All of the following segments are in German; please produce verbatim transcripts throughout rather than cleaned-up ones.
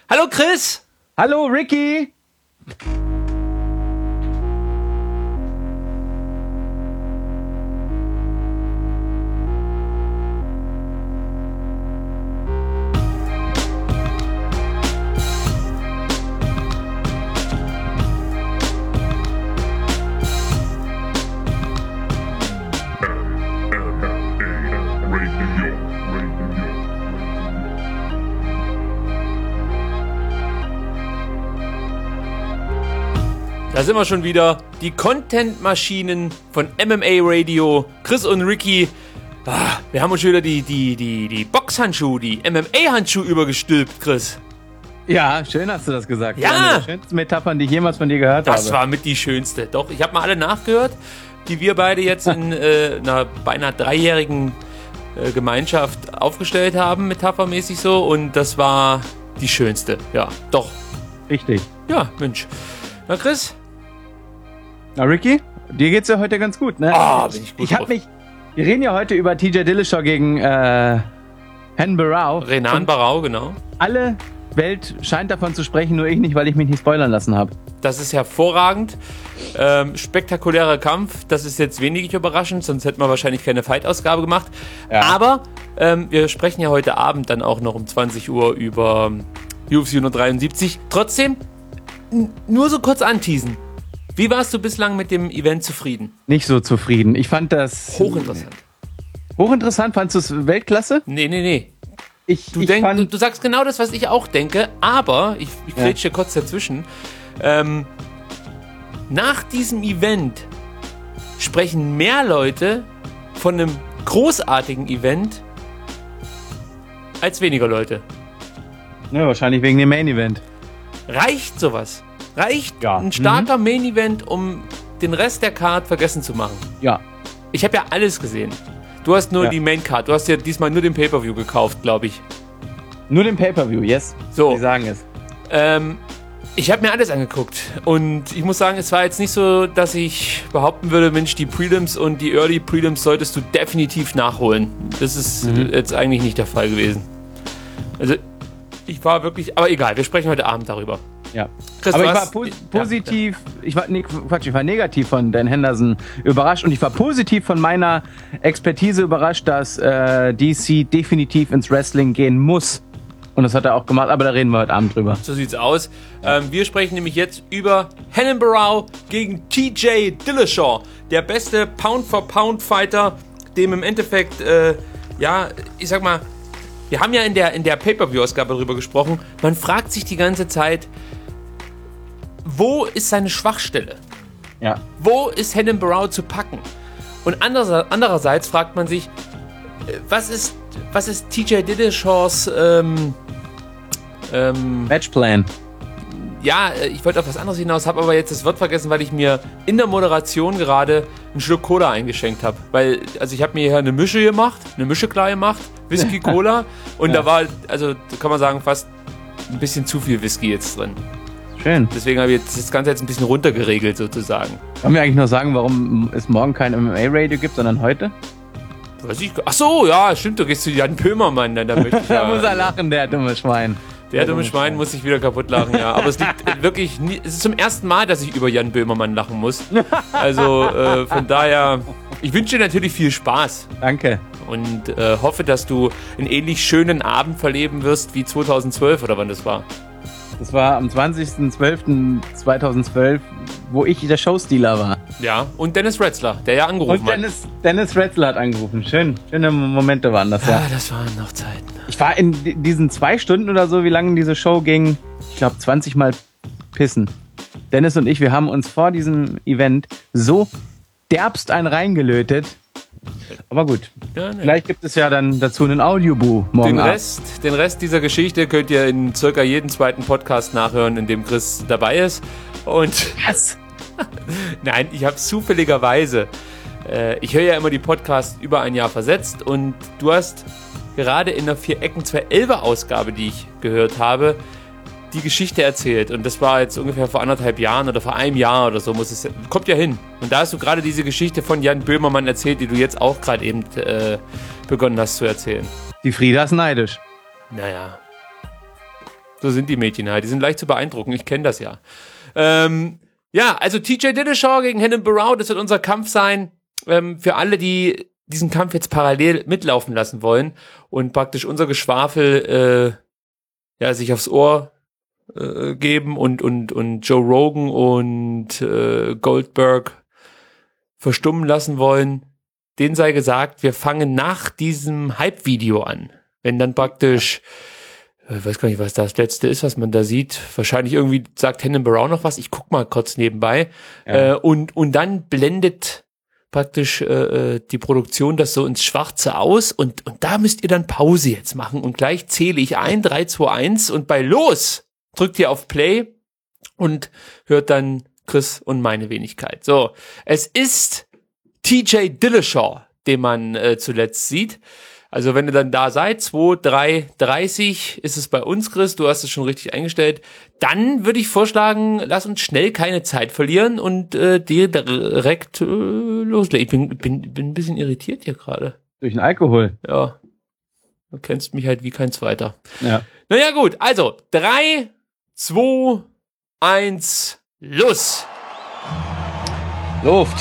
Hallo Chris! Hallo Ricky! Da sind wir schon wieder. Die Content-Maschinen von M M A Radio. Chris und Ricky. Ah, wir haben uns schon wieder die, die, die, die Boxhandschuhe, die M M A-Handschuhe übergestülpt, Chris. Ja, schön hast du das gesagt. Ja. Eine der schönsten Metaphern, die ich jemals von dir gehört Das habe. Das war mit die schönste. Doch, ich habe mal alle nachgehört, die wir beide jetzt in äh, einer beinahe dreijährigen äh, Gemeinschaft aufgestellt haben, metaphermäßig so. Und das war die schönste. Ja, doch. Richtig. Ja, Mensch. Na, Chris? Na, Ricky, dir geht's ja heute ganz gut, ne? Ah, bin ich gut Ich hab drauf. mich... Wir reden ja heute über T J Dillashaw gegen äh, Hen Barrow. Renan Barrow, genau. Alle Welt scheint davon zu sprechen, nur ich nicht, weil ich mich nicht spoilern lassen habe. Das ist hervorragend. Ähm, spektakulärer Kampf. Das ist jetzt wenig überraschend, sonst hätten wir wahrscheinlich keine Fight-Ausgabe gemacht. Ja. Aber ähm, wir sprechen ja heute Abend dann auch noch um zwanzig Uhr über U F C hundertdreiundsiebzig. Trotzdem, n- nur so kurz anteasen. Wie warst du bislang mit dem Event zufrieden? Nicht so zufrieden. Ich fand das... Hochinteressant. Hochinteressant? Fandst du es Weltklasse? Nee, nee, nee. Ich, Du, ich denk, fand... du, du sagst genau das, was ich auch denke, aber, ich, ich Ja. grätsche kurz dazwischen, ähm, nach diesem Event sprechen mehr Leute von einem großartigen Event als weniger Leute. Ja, wahrscheinlich wegen dem Main Event. Reicht sowas? Reicht Ja. ein starker Main Event, um den Rest der Card vergessen zu machen? Ja. Ich habe ja alles gesehen. Du hast nur Ja. die Main Card, du hast ja diesmal nur den Pay-Per-View gekauft, glaube ich. Nur den Pay-Per-View, yes. So. Die sagen es. Ähm, ich habe mir alles angeguckt und ich muss sagen, es war jetzt nicht so, dass ich behaupten würde, Mensch, die Prelims und die Early Prelims solltest du definitiv nachholen. Das ist Mhm. jetzt eigentlich nicht der Fall gewesen. Also, ich war wirklich, aber egal, wir sprechen heute Abend darüber. Ja. Chris, Aber du ich war hast- po ja, positiv, ich war, nee, Quatsch, ich war negativ von Dan Henderson überrascht und ich war positiv von meiner Expertise überrascht, dass äh, D C definitiv ins Wrestling gehen muss. Und das hat er auch gemacht, aber da reden wir heute Abend drüber. So sieht's aus. Ähm, wir sprechen nämlich jetzt über Renan Barrow gegen T J Dillashaw. Der beste Pound-for-Pound-Fighter, dem im Endeffekt, äh, ja, ich sag mal, wir haben ja in der, in der Pay-Per-View-Ausgabe darüber gesprochen. Man fragt sich die ganze Zeit, wo ist seine Schwachstelle? Ja. Wo ist Renan Barrow zu packen? Und andererseits, andererseits fragt man sich, äh, was ist, was ist T J Dillashaws, ähm, ähm, Matchplan. ja, äh, ich wollte auf was anderes hinaus, habe aber jetzt das Wort vergessen, weil ich mir in der Moderation gerade einen Schluck Cola eingeschenkt habe. Weil, also ich habe mir hier eine Mische gemacht, eine Mische klar gemacht, Whisky, Cola. Und Ja. da war, also da kann man sagen, fast ein bisschen zu viel Whisky jetzt drin. Schön. Deswegen habe ich jetzt das Ganze jetzt ein bisschen runtergeregelt sozusagen. Wollen wir eigentlich noch sagen, warum es morgen kein M M A-Radio gibt, sondern heute? Weiß ich, ach so, ja, stimmt, du gehst zu Jan Böhmermann, dann da möchte ich Da ja, muss er lachen, der dumme Schwein. Der dumme Schwein muss sich wieder kaputt lachen, ja. Aber es liegt äh, wirklich, nie, es ist zum ersten Mal, dass ich über Jan Böhmermann lachen muss. Also äh, von daher, ich wünsche dir natürlich viel Spaß Danke. und äh, hoffe, dass du einen ähnlich schönen Abend verleben wirst wie zweitausendzwölf oder wann das war. Das war am zwanzigsten zwölften zweitausendzwölf, wo ich der Showstealer war. Ja, und Dennis Retzler, der ja angerufen Und Dennis, Dennis Retzler hat angerufen. Schön, schöne Momente waren das, hat. ja. Ah, das waren noch Zeiten. Ich war in di- diesen zwei Stunden oder so, wie lange diese Show ging, ich glaube zwanzig Mal pissen. Dennis und ich, wir haben uns vor diesem Event so derbst einen reingelötet. Aber gut, Ja, ne. vielleicht gibt es ja dann dazu einen Audioboo morgen Den Abend. Rest, den Rest dieser Geschichte könnt ihr in circa jeden zweiten Podcast nachhören, in dem Chris dabei ist. Und Was? nein, ich habe zufälligerweise, äh, ich höre ja immer die Podcasts über ein Jahr versetzt und du hast gerade in der vier Ecken zwei elfer Ausgabe, die ich gehört habe, die Geschichte erzählt. Und das war jetzt ungefähr vor anderthalb Jahren oder vor einem Jahr oder so, muss es, kommt ja hin. Und da hast du gerade diese Geschichte von Jan Böhmermann erzählt, die du jetzt auch gerade eben äh, begonnen hast zu erzählen. Die Frieda ist neidisch. Naja. So sind die Mädchen halt. Die sind leicht zu beeindrucken. Ich kenne das ja. Ähm, ja, also T J Dillashaw gegen Renan Barão, das wird unser Kampf sein. Ähm, für alle, die diesen Kampf jetzt parallel mitlaufen lassen wollen und praktisch unser Geschwafel äh, ja, sich aufs Ohr äh, geben und, und, und Joe Rogan und äh, Goldberg verstummen lassen wollen, denen sei gesagt, wir fangen nach diesem Hype-Video an. Wenn dann praktisch, ich weiß gar nicht, was das letzte ist, was man da sieht. Wahrscheinlich irgendwie sagt Renan Barão noch was. Ich guck mal kurz nebenbei. Ja. Äh, und, und dann blendet praktisch äh, die Produktion das so ins Schwarze aus. Und, und da müsst ihr dann Pause jetzt machen. Und gleich zähle ich ein, drei, zwei, eins. Und bei Los drückt ihr auf Play und hört dann Chris und meine Wenigkeit. So, es ist T J Dillashaw, den man äh, zuletzt sieht. Also wenn ihr dann da seid, zwei, drei, dreißig ist es bei uns, Chris, du hast es schon richtig eingestellt, dann würde ich vorschlagen, lass uns schnell keine Zeit verlieren und äh, direkt äh, loslegen. Ich bin, bin, bin ein bisschen irritiert hier gerade. Durch den Alkohol? Ja, du kennst mich halt wie kein Zweiter. Ja. Naja gut, also drei, zwei, eins, los! Luft.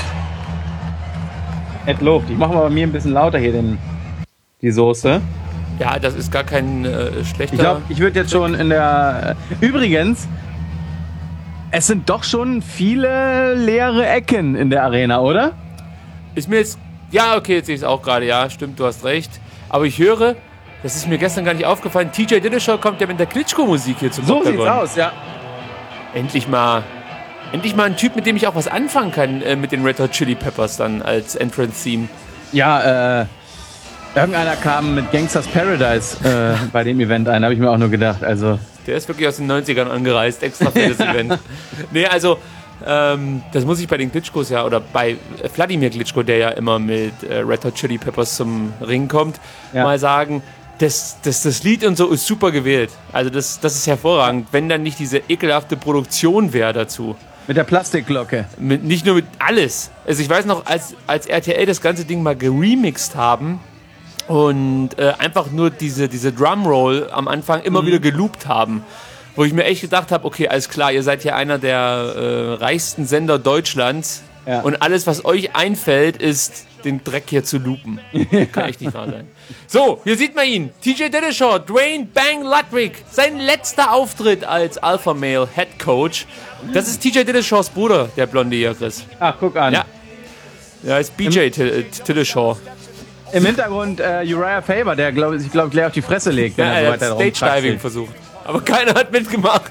Et Luft. Ich mache mal bei mir ein bisschen lauter hier den... die Soße. Ja, das ist gar kein äh, schlechter... Ich glaube, ich würde jetzt schon in der... Äh, übrigens, es sind doch schon viele leere Ecken in der Arena, oder? Ist mir jetzt... Ja, okay, jetzt sehe ich es auch gerade. Ja, stimmt, du hast recht. Aber ich höre, das ist mir gestern gar nicht aufgefallen, T J Dillashaw kommt ja mit der Klitschko-Musik hier zum So Oktagon. sieht's aus, ja. Endlich mal... Endlich mal ein Typ, mit dem ich auch was anfangen kann, äh, mit den Red Hot Chili Peppers dann als Entrance-Theme. Ja, äh... Irgendeiner kam mit Gangsters Paradise äh, bei dem Event ein, habe ich mir auch nur gedacht. Also der ist wirklich aus den neunzigern angereist, extra für das Event. Nee, also, ähm, das muss ich bei den Klitschkos ja, oder bei Wladimir Klitschko, der ja immer mit äh, Red Hot Chili Peppers zum Ring kommt, ja. mal sagen, das, das, das Lied und so ist super gewählt. Also das, das ist hervorragend, wenn dann nicht diese ekelhafte Produktion wäre dazu. Mit der Plastikglocke. Mit, nicht nur mit alles. Also ich weiß noch, als, als R T L das ganze Ding mal geremixed haben, und äh, einfach nur diese, diese Drumroll am Anfang immer mhm. wieder geloopt haben. Wo ich mir echt gedacht habe, okay, alles klar, ihr seid hier einer der äh, reichsten Sender Deutschlands. Ja. Und alles, was euch einfällt, ist, den Dreck hier zu loopen. Kann echt nicht wahr sein. So, hier sieht man ihn. T J Dillashaw, Dwayne Bang Ludwig. Sein letzter Auftritt als Alpha Male Head Coach. Das ist T J Dillashaws Bruder, der Blonde hier, Chris. Ach, guck an. Ja, ja ist B J Dillashaw. Im Hintergrund äh, Uriah Faber, der glaub, sich, glaube ich, gleich auf die Fresse legt. Ja, er hat so Stage-Diving versucht. Aber keiner hat mitgemacht.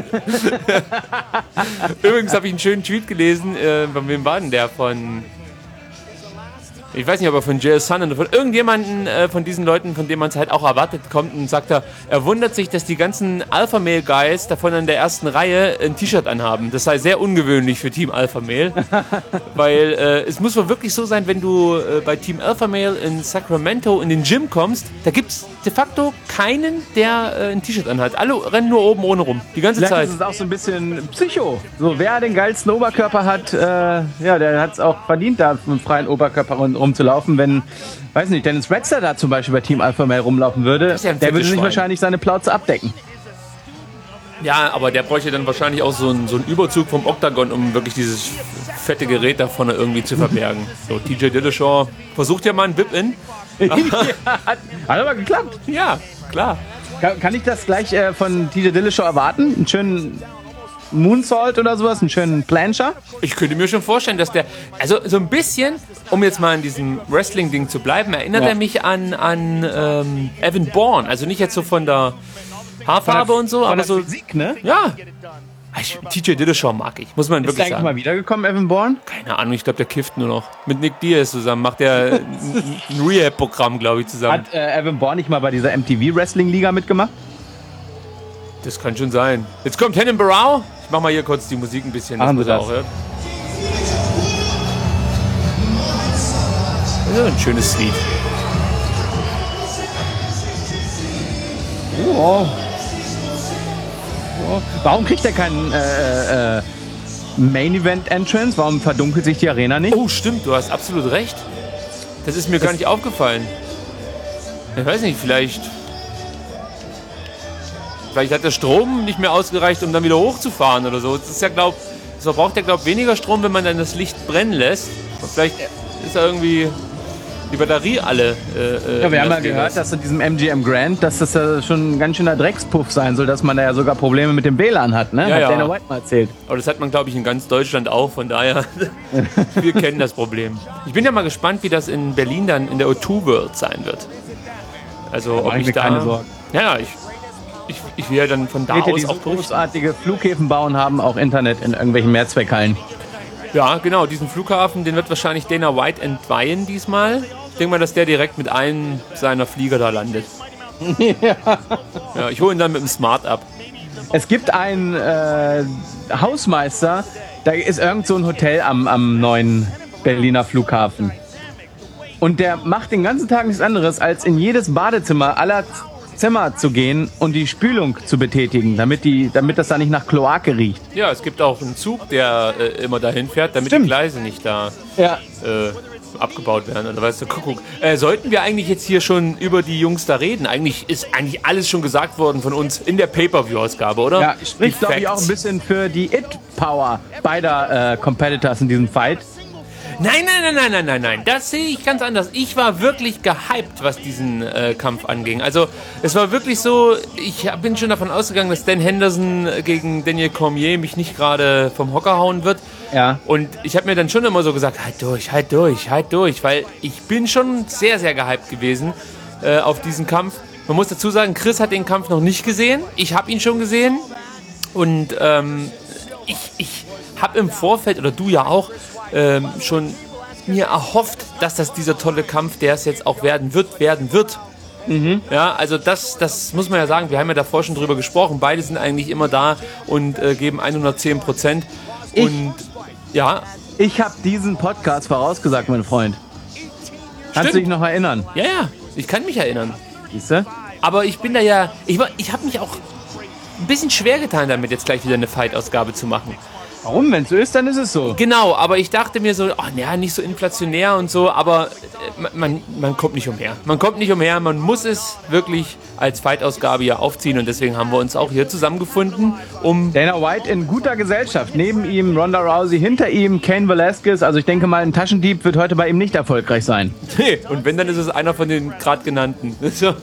Übrigens habe ich einen schönen Tweet gelesen, äh, von wem war denn der? Von... Ich weiß nicht, ob er von J S Sun oder von irgendjemanden äh, von diesen Leuten, von denen man es halt auch erwartet, kommt und sagt er, er wundert sich, dass die ganzen Alpha Male Guys davon in der ersten Reihe ein T-Shirt anhaben. Das sei sehr ungewöhnlich für Team Alpha Male. Weil äh, es muss wohl wirklich so sein, wenn du äh, bei Team Alpha Male in Sacramento in den Gym kommst, da gibt es de facto keinen, der äh, ein T-Shirt anhat. Alle rennen nur oben ohne rum. Die ganze Vielleicht Zeit. ist es auch so ein bisschen Psycho. So, wer den geilsten Oberkörper hat, äh, ja, der hat es auch verdient, da mit dem freien Oberkörper rumzulaufen. Wenn, weiß nicht, Dennis Redster da zum Beispiel bei Team Alpha Male rumlaufen würde, ja der würde sich wahrscheinlich seine Plauze abdecken. Ja, aber der bräuchte dann wahrscheinlich auch so einen, so einen Überzug vom Oktagon, um wirklich dieses fette Gerät da vorne irgendwie zu verbergen. So, T J Dillashaw versucht ja mal einen Whip-In. Ja, hat, hat aber geklappt. Ja, klar. Kann, kann ich das gleich äh, von T J Dillashaw erwarten? Einen schönen Moonsault oder sowas, einen schönen Plancher? Ich könnte mir schon vorstellen, dass der, also so ein bisschen, um jetzt mal in diesem Wrestling-Ding zu bleiben, erinnert ja. er mich an, an ähm, Evan Bourne. Also nicht jetzt so von der Haarfarbe der, und so, aber so. Physik, ne? Ja. T J Dillashaw mag ich, muss man ist wirklich der sagen. Ist mal wiedergekommen, Evan Bourne? Keine Ahnung, ich glaube, der kifft nur noch. Mit Nick Diaz zusammen macht er ein, ein Rehab-Programm, glaube ich, zusammen. Hat äh, Evan Bourne nicht mal bei dieser M T V-Wrestling-Liga mitgemacht? Das kann schon sein. Jetzt kommt Renan Barão. Ich mach mal hier kurz die Musik ein bisschen, dass man das auch hört. Ja, ein schönes Lied. Oh. Oh. Warum kriegt er keinen äh, äh, Main Event Entrance? Warum verdunkelt sich die Arena nicht? Oh, stimmt, du hast absolut recht. Das ist mir das gar nicht aufgefallen. Ich weiß nicht, vielleicht... Vielleicht hat der Strom nicht mehr ausgereicht, um dann wieder hochzufahren oder so. Das ist ja, glaub, es verbraucht ja, glaub, weniger Strom, wenn man dann das Licht brennen lässt. Und vielleicht ist da irgendwie die Batterie alle. Äh, ja, wir haben ja gehört, dass in diesem M G M Grand, dass das ja schon ein ganz schöner Dreckspuff sein soll, dass man da ja sogar Probleme mit dem W L A N hat, ne? Ja, hat ja. Dana White mal erzählt. Aber das hat man, glaube ich, in ganz Deutschland auch, von daher, wir kennen das Problem. Ich bin ja mal gespannt, wie das in Berlin dann in der O zwei World sein wird. Also, da ob ich mir da... keine Sorgen. Ja, ich, ich, ich will ja dann von da Städte, aus die auch so durch. großartige Flughäfen bauen, haben auch Internet in irgendwelchen Mehrzweckhallen. Ja, genau, diesen Flughafen, den wird wahrscheinlich Dana White entweihen diesmal. Ich denke mal, dass der direkt mit einem seiner Flieger da landet. ja. Ja, ich hole ihn dann mit dem Smart ab. Es gibt einen äh, Hausmeister, da ist irgend so ein Hotel am, am neuen Berliner Flughafen. Und der macht den ganzen Tag nichts anderes, als in jedes Badezimmer aller Zimmer zu gehen und die Spülung zu betätigen, damit, die, damit das da nicht nach Kloake riecht. Ja, es gibt auch einen Zug, der äh, immer dahin fährt, damit Stimmt. die Gleise nicht da Ja. äh, abgebaut werden. Oder weißt du, Kuckuck. Äh, sollten wir eigentlich jetzt hier schon über die Jungs da reden? Eigentlich ist eigentlich alles schon gesagt worden von uns in der Pay-Per-View-Ausgabe, oder? Ja, spricht, glaube ich, auch ein bisschen für die It-Power beider äh, Competitors in diesem Fight. Nein, nein, nein, nein, nein, nein, nein. Das sehe ich ganz anders. Ich war wirklich gehypt, was diesen äh, Kampf anging. Also es war wirklich so, ich hab- bin schon davon ausgegangen, dass Dan Henderson gegen Daniel Cormier mich nicht gerade vom Hocker hauen wird. Ja. Und ich habe mir dann schon immer so gesagt, halt durch, halt durch, halt durch, weil ich bin schon sehr, sehr gehypt gewesen äh, auf diesen Kampf. Man muss dazu sagen, Chris hat den Kampf noch nicht gesehen. Ich habe ihn schon gesehen. Und ähm, ich, ich habe im Vorfeld, oder du ja auch, ähm, schon mir erhofft, dass das dieser tolle Kampf, der es jetzt auch werden wird, werden wird. Mhm. Ja, also das, das muss man ja sagen, wir haben ja davor schon drüber gesprochen, beide sind eigentlich immer da und äh, geben hundertzehn Prozent. Ich- Und ja, Ich habe diesen Podcast vorausgesagt, mein Freund. Kannst du dich noch erinnern? ja, ja, ich kann mich erinnern. Siehste? Aber ich bin da ja, ich, war- ich habe mich auch ein bisschen schwer getan damit, jetzt gleich wieder eine Fight-Ausgabe zu machen. Warum? Wenn es so ist, dann ist es so. Genau, aber ich dachte mir so, ach naja, nicht so inflationär und so, aber äh, man, man, man kommt nicht umher. Man kommt nicht umher, man muss es wirklich als Fight-Ausgabe ja aufziehen und deswegen haben wir uns auch hier zusammengefunden, um... Dana White in guter Gesellschaft. Neben ihm Ronda Rousey, hinter ihm Cain Velasquez. Also ich denke mal, ein Taschendieb wird heute bei ihm nicht erfolgreich sein. Nee, und wenn, dann ist es einer von den gerade genannten. So.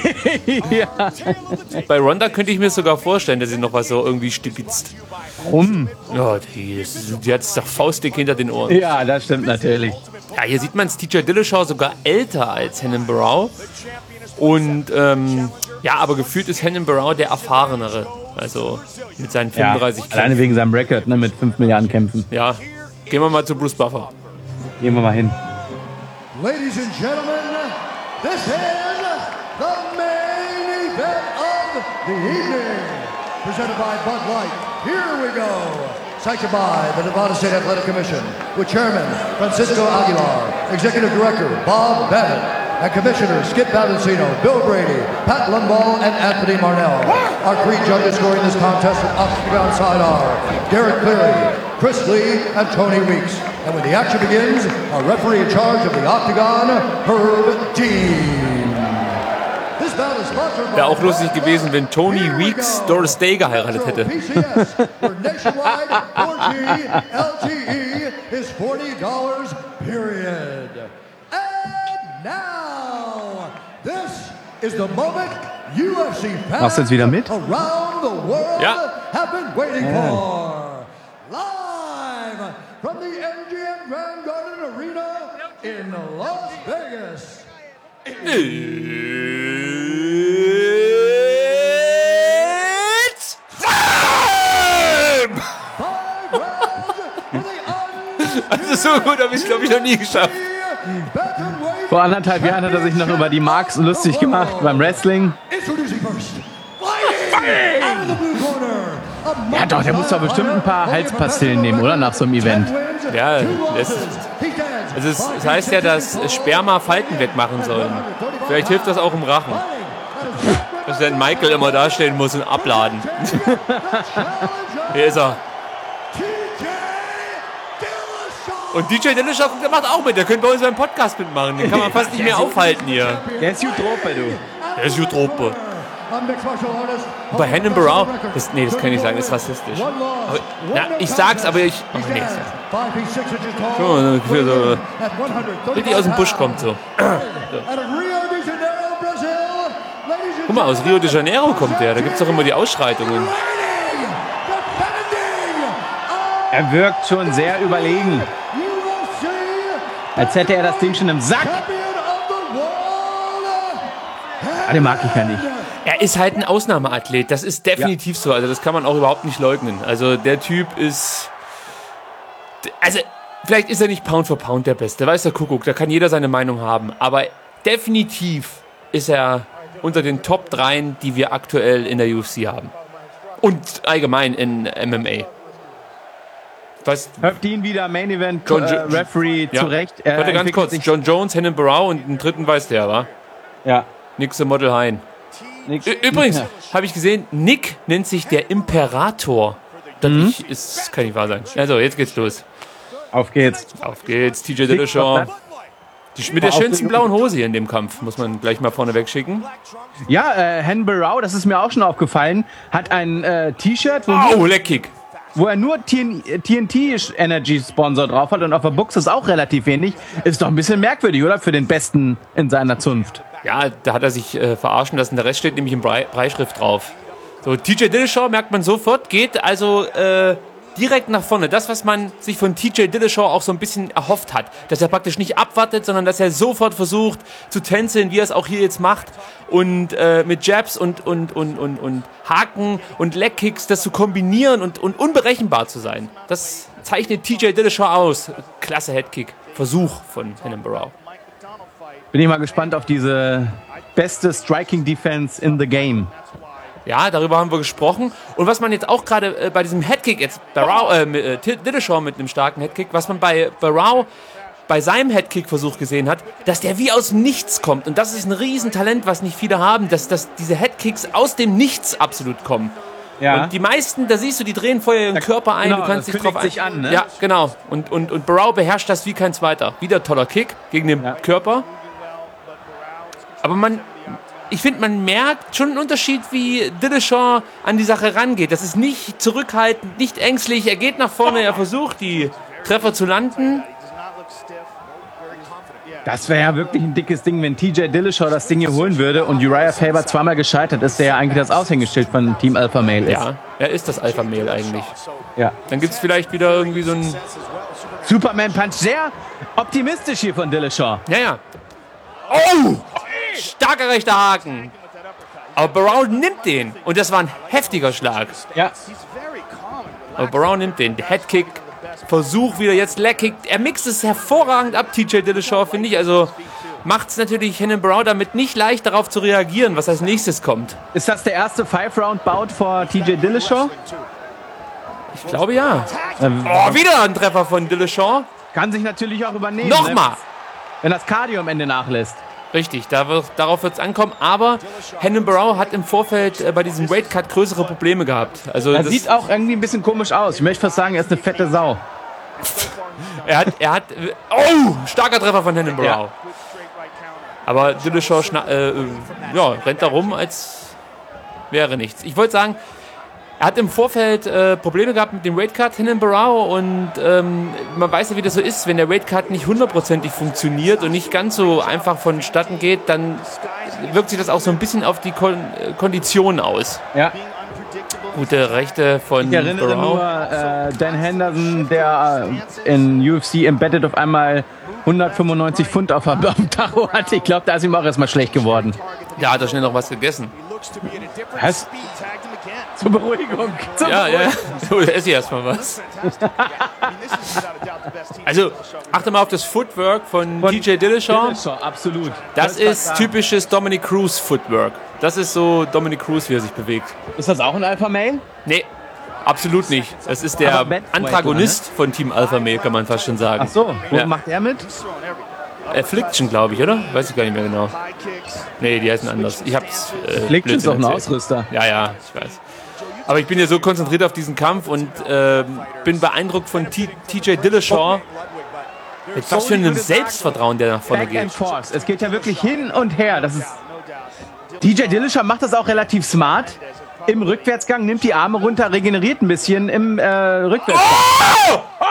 ja. Bei Ronda könnte ich mir sogar vorstellen, dass sie noch was so irgendwie stibitzt. Warum? Ja, die, ist- die hat es doch faustdick hinter den Ohren. Ja, das stimmt natürlich. Ja, hier sieht man T J Dillashaw sogar älter als Henan Barrow. Und ähm, ja, aber gefühlt ist Henan Barrow der Erfahrenere. Also mit seinen Ja, fünfunddreißig alleine Kämpfen. wegen seinem Record, ne, mit fünf Milliarden Kämpfen. Ja, gehen wir mal zu Bruce Buffer. Gehen wir mal hin. Ladies and gentlemen, this is the main event of the evening. Presented by Bud Light. Here we go. Sanctioned by the Nevada State Athletic Commission with Chairman Francisco Aguilar, Executive Director Bob Bennett, and Commissioners Skip Balancino, Bill Brady, Pat Lumbaugh, and Anthony Marnell. Our three judges scoring this contest at Octagon side are Derek Cleary, Chris Lee, and Tony Weeks. And when the action begins, our referee in charge of the Octagon, Herb Dean. This bout is sponsored by Wäre auch lustig gewesen, wenn Tony Here we Weeks go. Doris Day geheiratet hätte. P C S, where nationwide four G L T E is forty dollars, period. And now, this is the moment U F C fans Machst du jetzt wieder mit? around the world Ja. have been waiting for. Live from the M G M Grand Garden Arena in Las Vegas. It's time! Five rounds for the Also so gut habe ich es, glaube ich, noch nie geschafft. Bantamweight Vor anderthalb Jahren hat er sich noch über die Marks lustig gemacht beim Wrestling. Introducing first, fighting out of the blue corner. Ja doch, der muss doch bestimmt ein paar Halspastillen nehmen, oder? Nach so einem Event. Ja, das, also es, es heißt ja, dass Sperma Falten wegmachen sollen. Vielleicht hilft das auch im Rachen. Dass dann Michael immer dastehen muss und abladen. Hier ist er. Und D J Dillashaw, der macht auch mit. Der könnte bei uns beim Podcast mitmachen. Den kann man fast nicht mehr aufhalten hier. Der ist gut drauf, du. Der ist gut Truppe. Bei Henan Barrow, das, nee, das kann ich nicht sagen, das ist rassistisch. Aber, na, ich sag's, aber ich. Oh, nee, so, so, richtig aus dem Busch kommt so. so. Guck mal, aus Rio de Janeiro kommt der, da gibt's doch immer die Ausschreitungen. Er wirkt schon sehr überlegen. Als hätte er das Ding schon im Sack. Ah, den mag ich ja nicht. Er ist halt ein Ausnahmeathlet, das ist definitiv ja. so, also das kann man auch überhaupt nicht leugnen. Also der Typ ist, also vielleicht ist er nicht Pound for Pound der Beste, weiß der Kuckuck, da kann jeder seine Meinung haben, aber definitiv ist er unter den Top dreien, die wir aktuell in der U F C haben. Und allgemein in M M A. Was? Hört ihn wieder Main Event John äh, Referee ja. zurecht. Äh, Warte ganz kurz, John Jones, Henan Barrow und einen dritten weiß der, wa? Ja. Nix the Model Hein. Nix. Übrigens, ja. habe ich gesehen, Nick nennt sich der Imperator. Das mhm. ich, ist, kann nicht wahr sein. Also, jetzt geht's los. Auf geht's. Auf geht's, T J Dillashaw. Die, mit der schönsten blauen Hose hier in dem Kampf, muss man gleich mal vorne wegschicken. Ja, äh, Henan Barrow, das ist mir auch schon aufgefallen, hat ein äh, T-Shirt, wo, oh, Leckkick. wo er nur T N T Energy Sponsor drauf hat und auf der Buchse ist auch relativ wenig. Ist doch ein bisschen merkwürdig, oder? Für den Besten in seiner Zunft. Ja, da hat er sich äh, verarschen lassen. Der Rest steht nämlich in Brei- Breischrift drauf. So, T J Dillashaw merkt man sofort, geht also äh, direkt nach vorne. Das, was man sich von T J Dillashaw auch so ein bisschen erhofft hat. Dass er praktisch nicht abwartet, sondern dass er sofort versucht zu tänzeln, wie er es auch hier jetzt macht. Und äh, mit Jabs und, und, und, und, und Haken und Legkicks das zu kombinieren und, und unberechenbar zu sein. Das zeichnet T J Dillashaw aus. Klasse Headkick. Versuch von Henan Barrow. Bin ich mal gespannt auf diese beste Striking Defense in the game. Ja, darüber haben wir gesprochen. Und was man jetzt auch gerade äh, bei diesem Headkick, jetzt Barrow, äh, mit, äh, Dillashaw mit einem starken Headkick, was man bei Barrow bei seinem Headkick-Versuch gesehen hat, dass der wie aus dem Nichts kommt. Und das ist ein Riesentalent, was nicht viele haben, dass, dass diese Headkicks aus dem Nichts absolut kommen. Ja. Und die meisten, da siehst du, die drehen vorher ihren Körper ein, genau, du kannst dich drauf ein. sich an, ne? Ja, genau. Und, und, und Barrow beherrscht das wie kein zweiter. Wieder toller Kick gegen den ja. Körper. Aber man, ich finde, man merkt schon einen Unterschied, wie Dillashaw an die Sache rangeht. Das ist nicht zurückhaltend, nicht ängstlich. Er geht nach vorne, er versucht, die Treffer zu landen. Das wäre ja wirklich ein dickes Ding, wenn T J Dillashaw das Ding hier holen würde und Uriah Faber zweimal gescheitert ist, der ja eigentlich das Aushängeschild von Team Alpha Male ist. Ja, er ist das Alpha Male eigentlich. Ja. Dann gibt es vielleicht wieder irgendwie so ein Superman Punch. Sehr optimistisch hier von Dillashaw. Ja, ja. Oh! Starker rechter Haken. Aber Barrow nimmt den. Und das war ein heftiger Schlag. Ja. Aber Barrow nimmt den. Der Headkick. Versuch wieder jetzt Legkick. Er mixt es hervorragend ab, T J Dillashaw, finde ich. Also macht es natürlich Henan Barrow damit nicht leicht, darauf zu reagieren, was als nächstes kommt. Ist das der erste Five-Round-Bout vor T J Dillashaw? Ich glaube ja. Ähm, oh, wieder ein Treffer von Dillashaw. Kann sich natürlich auch übernehmen. Nochmal. Ne? Wenn das Cardio am Ende nachlässt. Richtig, da wird, darauf wird es ankommen. Aber Henan Barrow hat im Vorfeld äh, bei diesem Weightcut größere Probleme gehabt. Also er das sieht auch irgendwie ein bisschen komisch aus. Ich möchte fast sagen, er ist eine fette Sau. er hat, er hat, oh, starker Treffer von Henan Barrow. Ja. Aber Dillashaw schna- äh, ja, rennt da rum, als wäre nichts. Ich wollte sagen, er hat im Vorfeld äh, Probleme gehabt mit dem Weightcut, Henan Barrow, und ähm, man weiß ja, wie das so ist, wenn der Weightcut nicht hundertprozentig funktioniert und nicht ganz so einfach vonstatten geht, dann wirkt sich das auch so ein bisschen auf die Kon- Kondition aus. Ja. Gute Rechte von Ich erinnere Barrow. nur äh, Dan Henderson, der äh, in U F C Embedded auf einmal hundertfünfundneunzig Pfund auf, auf dem Tacho hatte. Ich glaube, da ist ihm auch erstmal schlecht geworden. Ja, hat er schnell noch was gegessen. Was? Zur Beruhigung. Zur ja, Beruhigung. ja. So, da esse ich erstmal was. Also, achte mal auf das Footwork von, von T J Dillashaw. Dillashaw, absolut. Das ist typisches Dominic Cruz Footwork. Das ist so Dominic Cruz, wie er sich bewegt. Ist das auch ein Alpha Male? Nee, absolut nicht. Das ist der Antagonist ne? von Team Alpha Male, kann man fast schon sagen. Ach so, wo ja. macht er mit? Affliction, glaube ich, oder? Weiß ich gar nicht mehr genau. Nee, die heißen anders. Ich hab's. Äh, Affliction ist doch ein Ausrüster. Ja, ja, ich weiß. Aber ich bin ja so konzentriert auf diesen Kampf und äh, bin beeindruckt von T J Dillashaw. Mit was für einem Selbstvertrauen, der nach vorne Back geht. and forth. Es geht ja wirklich hin und her. Das ist T J Dillashaw macht das auch relativ smart. Im Rückwärtsgang, nimmt die Arme runter, regeneriert ein bisschen im äh, Rückwärtsgang. Oh! Oh!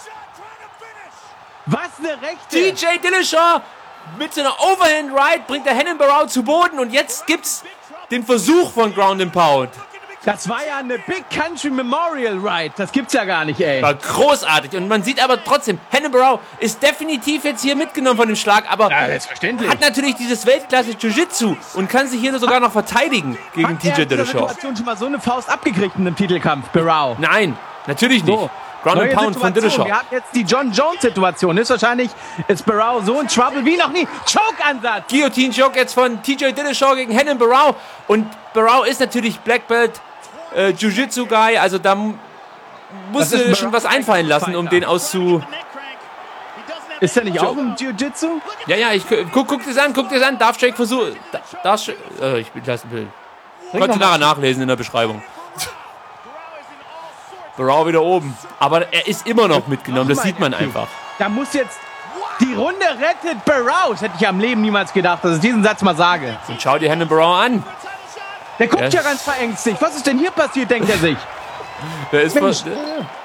Was eine Rechte! T J Dillashaw mit so einer Overhand Right bringt der Henan Barrow zu Boden und jetzt gibt's den Versuch von Ground and Pound. Das war ja eine Big Country Memorial Ride. Das gibt's ja gar nicht, ey. War großartig. Und man sieht aber trotzdem, Henan Barrow ist definitiv jetzt hier mitgenommen von dem Schlag, aber Ja, selbstverständlich. hat natürlich dieses Weltklasse Jiu-Jitsu und kann sich hier sogar noch verteidigen gegen Hat T er J in dieser Dillashaw. Situation schon mal so eine Faust abgekriegt in einem Titelkampf, Barrow? Nein, natürlich nicht. So. Ground and Neue Pound von Situation. Dillashaw. Wir haben jetzt die John Jones-Situation. Ist wahrscheinlich, ist Barrow so in Trouble wie noch nie. Choke-Ansatz! Guillotine-Choke jetzt von T J Dillashaw gegen Henan Barrow. Und Barrow ist natürlich Black Belt äh, Jiu-Jitsu-Guy, also da m- musste Das ist schon Barrow was einfallen lassen, um den auszu... Ist er nicht auch im Jiu-Jitsu? Ja, ja, ich guck, guck dir an, guck dir an. Darf Jake versuchen... Darf Jake... Äh, ich lasse ein Bild. Kannst du nachher nachlesen in der Beschreibung. Barrow wieder oben. Aber er ist immer noch mitgenommen, das sieht man einfach. Da muss jetzt... Die Runde rettet Barrow. Das hätte ich am Leben niemals gedacht, dass ich diesen Satz mal sage. Und schau dir Henan Barrow an. Der guckt Ja. ja ganz verängstigt. Was ist denn hier passiert, denkt er sich. Der ist Mensch. voll,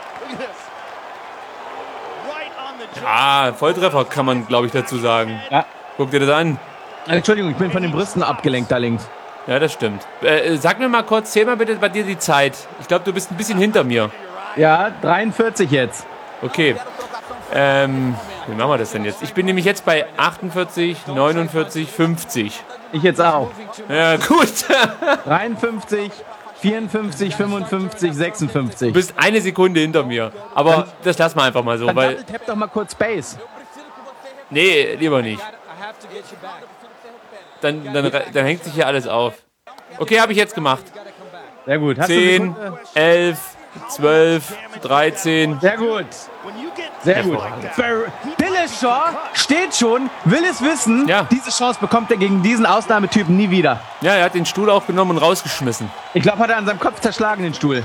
Ah, Volltreffer kann man, glaube ich, dazu sagen. Ja. Guck dir das an. Entschuldigung, ich bin von den Brüsten abgelenkt da links. Ja, das stimmt. Äh, sag mir mal kurz, zähl mal bitte bei dir die Zeit. Ich glaube, du bist ein bisschen hinter mir. Ja, dreiundvierzig jetzt. Okay. Ähm, wie machen wir das denn jetzt? Ich bin nämlich jetzt bei achtundvierzig, neunundvierzig, fünfzig. Ich jetzt auch. Ja, gut. dreiundfünfzig, vierundfünfzig, fünfundfünfzig, Du sechsundfünfzig. bist eine Sekunde hinter mir. Aber das lassen wir einfach mal so, Dann weil... double tap doch mal kurz Space. Nee, lieber nicht. Dann, dann, dann hängt sich hier alles auf. Okay, habe ich jetzt gemacht. Sehr gut. Hast du eine zehn, Sekunde? elf, zwölf, dreizehn. Sehr gut. Sehr gut. Bar- Dillashaw steht schon, will es wissen. Ja. Diese Chance bekommt er gegen diesen Ausnahmetypen nie wieder. Ja, er hat den Stuhl auch genommen und rausgeschmissen. Ich glaube, hat er an seinem Kopf zerschlagen, den Stuhl.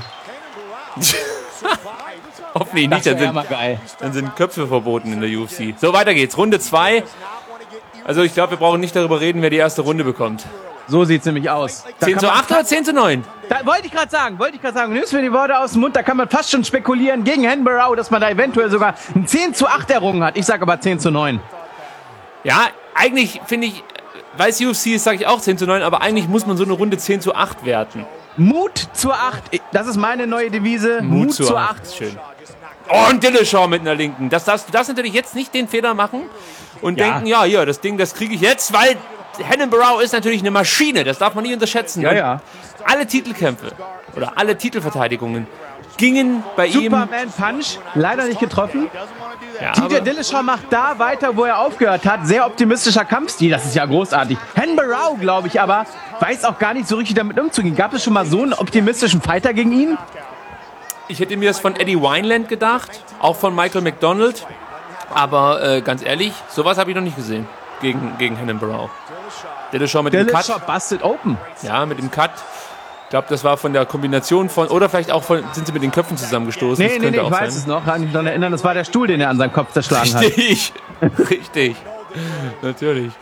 Hoffentlich Das nicht, dann wäre ja sind, mal geil. dann sind Köpfe verboten in der U F C. So, weiter geht's. Runde zwei. Also ich glaube, wir brauchen nicht darüber reden, wer die erste Runde bekommt. So sieht's nämlich aus. Da zehn kann zu man acht oder zehn zu neun? Da wollte ich gerade sagen, wollte ich gerade sagen. Nimmst mir die Worte aus dem Mund, da kann man fast schon spekulieren gegen Henan Barrow, dass man da eventuell sogar ein zehn zu acht errungen hat. Ich sage aber zehn zu neun. Ja, eigentlich finde ich, weil es U F C ist, sage ich auch zehn zu neun, aber eigentlich muss man so eine Runde zehn zu acht werten. Mut zur acht. Das ist meine neue Devise. Mut, zur acht. Schön. Oh, und Dillashaw mit einer linken. Das darfst, du darfst natürlich jetzt nicht den Fehler machen und Ja. denken, ja, ja, das Ding, das kriege ich jetzt, weil Henan Barrow ist natürlich eine Maschine. Das darf man nicht unterschätzen. Ja, Und ja. alle Titelkämpfe oder alle Titelverteidigungen gingen bei ihm... Superman Punch, leider nicht getroffen. Ja, T J aber, Dillashaw macht da weiter, wo er aufgehört hat. Sehr optimistischer Kampfstil, das ist ja großartig. Henan Barrow, glaube ich, aber weiß auch gar nicht so richtig damit umzugehen. Gab es schon mal so einen optimistischen Fighter gegen ihn? ich hätte mir das von Eddie Wineland gedacht, auch von Michael McDonald. Aber äh, ganz ehrlich, sowas habe ich noch nicht gesehen gegen, gegen Henan Barrow. Dillashaw mit dem Dillashaw Cut. busted open. Ja, mit dem Cut. Ich glaube, das war von der Kombination von, oder vielleicht auch von, sind sie mit den Köpfen zusammengestoßen? Nee, das nee, könnte nee, ich auch weiß sein. es noch. Kann mich daran erinnern, das war der Stuhl, den er an seinem Kopf zerschlagen hat. Richtig, richtig. Natürlich.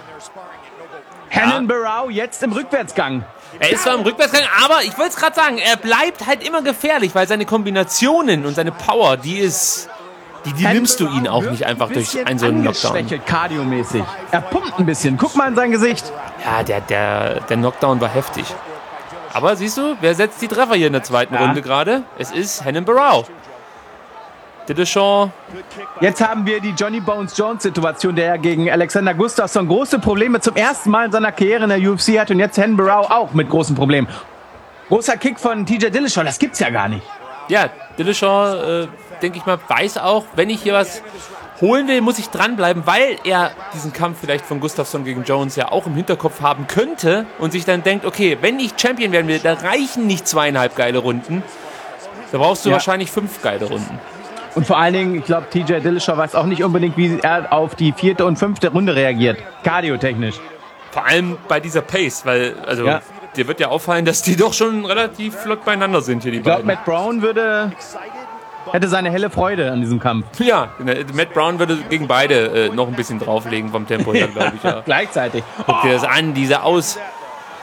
Henan Barrow jetzt im Rückwärtsgang. Er ist zwar im Rückwärtsgang, aber ich wollte es gerade sagen, er bleibt halt immer gefährlich, weil seine Kombinationen und seine Power, die ist, die, die nimmst du ihn auch nicht einfach durch einen so einen Knockdown. Angeschwächelt, kardiomäßig. Er pumpt ein bisschen. Guck mal in sein Gesicht. Ja, der, der, der Knockdown war heftig. Aber siehst du, wer setzt die Treffer hier in der zweiten Ja. Runde gerade? Es ist Henan Barrow. Dillashaw. Jetzt haben wir die Johnny Bones Jones Situation, der ja gegen Alexander Gustafsson große Probleme zum ersten Mal in seiner Karriere in der U F C hat und jetzt Henan Barrow auch mit großen Problemen. Großer Kick von T J Dillashaw, das gibt's ja gar nicht. Ja, Dillashaw, äh, denke ich mal, weiß auch, wenn ich hier was holen will, muss ich dranbleiben, weil er diesen Kampf vielleicht von Gustafsson gegen Jones ja auch im Hinterkopf haben könnte und sich dann denkt, okay, wenn ich Champion werden will, da reichen nicht zweieinhalb geile Runden. Da brauchst du Ja. wahrscheinlich fünf geile Runden. Und vor allen Dingen, ich glaube, T J Dillashaw weiß auch nicht unbedingt, wie er auf die vierte und fünfte Runde reagiert. Kardiotechnisch. Vor allem bei dieser Pace, weil, also, Ja. dir wird ja auffallen, dass die doch schon relativ flott beieinander sind hier, die Ich glaube, beiden. Matt Brown würde, hätte seine helle Freude an diesem Kampf. Ja, Matt Brown würde gegen beide äh, noch ein bisschen drauflegen vom Tempo her, glaube ich. Ja. Gleichzeitig. Guck dir das an, diese Aus...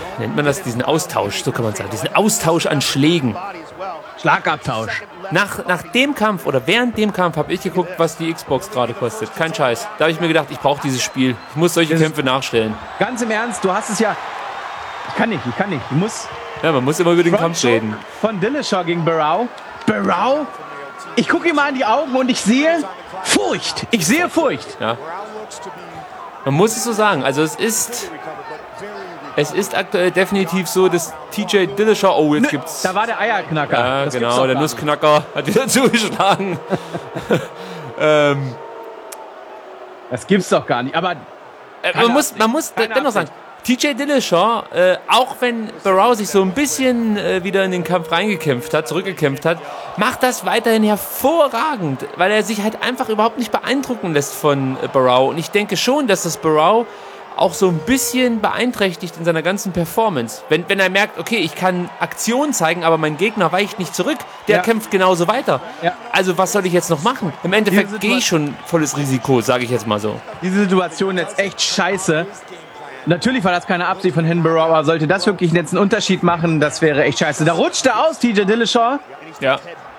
nennt man das, diesen Austausch, so kann man sagen, diesen Austausch an Schlägen. Schlagabtausch. Nach, nach dem Kampf oder während dem Kampf habe ich geguckt, was die Xbox gerade kostet. Kein Scheiß. Da habe ich mir gedacht, ich brauche dieses Spiel. Ich muss solche Das Kämpfe nachstellen. Ganz im Ernst, du hast es ja... Ich kann nicht, ich kann nicht. Ich muss... Ja, man muss immer über den Kampf Frontchoke reden. Von Dillashaw gegen Barrow. Barrow? Ich gucke ihm mal in die Augen und ich sehe Furcht. Ich sehe Furcht. Ja. Man muss es so sagen. Also es ist... Es ist aktuell definitiv so, dass T J Dillashaw... Oh, jetzt gibt's... Da war der Eierknacker. Ja, Das gibt's genau, doch der gar nicht. Nussknacker hat wieder zugeschlagen. ähm, Das gibt's doch gar nicht. Aber äh, man muss, man muss Keine dennoch sagen, T J Dillashaw, äh, auch wenn Barrow sich so ein bisschen äh, wieder in den Kampf reingekämpft hat, zurückgekämpft hat, macht das weiterhin hervorragend, weil er sich halt einfach überhaupt nicht beeindrucken lässt von äh, Barrow. Und ich denke schon, dass das Barrow auch so ein bisschen beeinträchtigt in seiner ganzen Performance. Wenn, wenn er merkt, okay, ich kann Aktion zeigen, aber mein Gegner weicht nicht zurück, der Ja. kämpft genauso weiter. Ja. Also was soll ich jetzt noch machen? Im Endeffekt Diese gehe ich schon volles Risiko, sage ich jetzt mal so. diese Situation jetzt echt scheiße. Natürlich war das keine Absicht von Hen Barrow, aber sollte das wirklich jetzt einen Unterschied machen, das wäre echt scheiße. Da rutscht er aus, T J Dillashaw. Ja.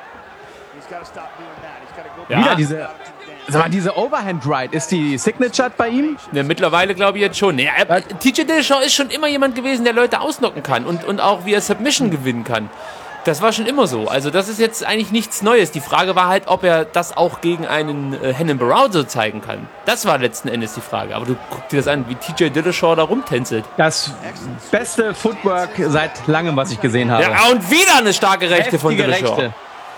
Ja. Wieder diese... Sag mal, diese Overhand Right, ist die Signature bei ihm? Ja, mittlerweile glaube ich jetzt schon. Ja, er, T J Dillashaw ist schon immer jemand gewesen, der Leute ausnocken kann und, und auch wie er Submission gewinnen kann. Das war schon immer so. Also das ist jetzt eigentlich nichts Neues. Die Frage war halt, ob er das auch gegen einen äh, Henan Barrow so zeigen kann. Das war letzten Endes die Frage. Aber du guck dir das an, wie T J Dillashaw da rumtänzelt. Das beste Footwork seit langem, was ich gesehen habe. Ja, und wieder eine starke Rechte von Heftige Dillashaw. Rechte.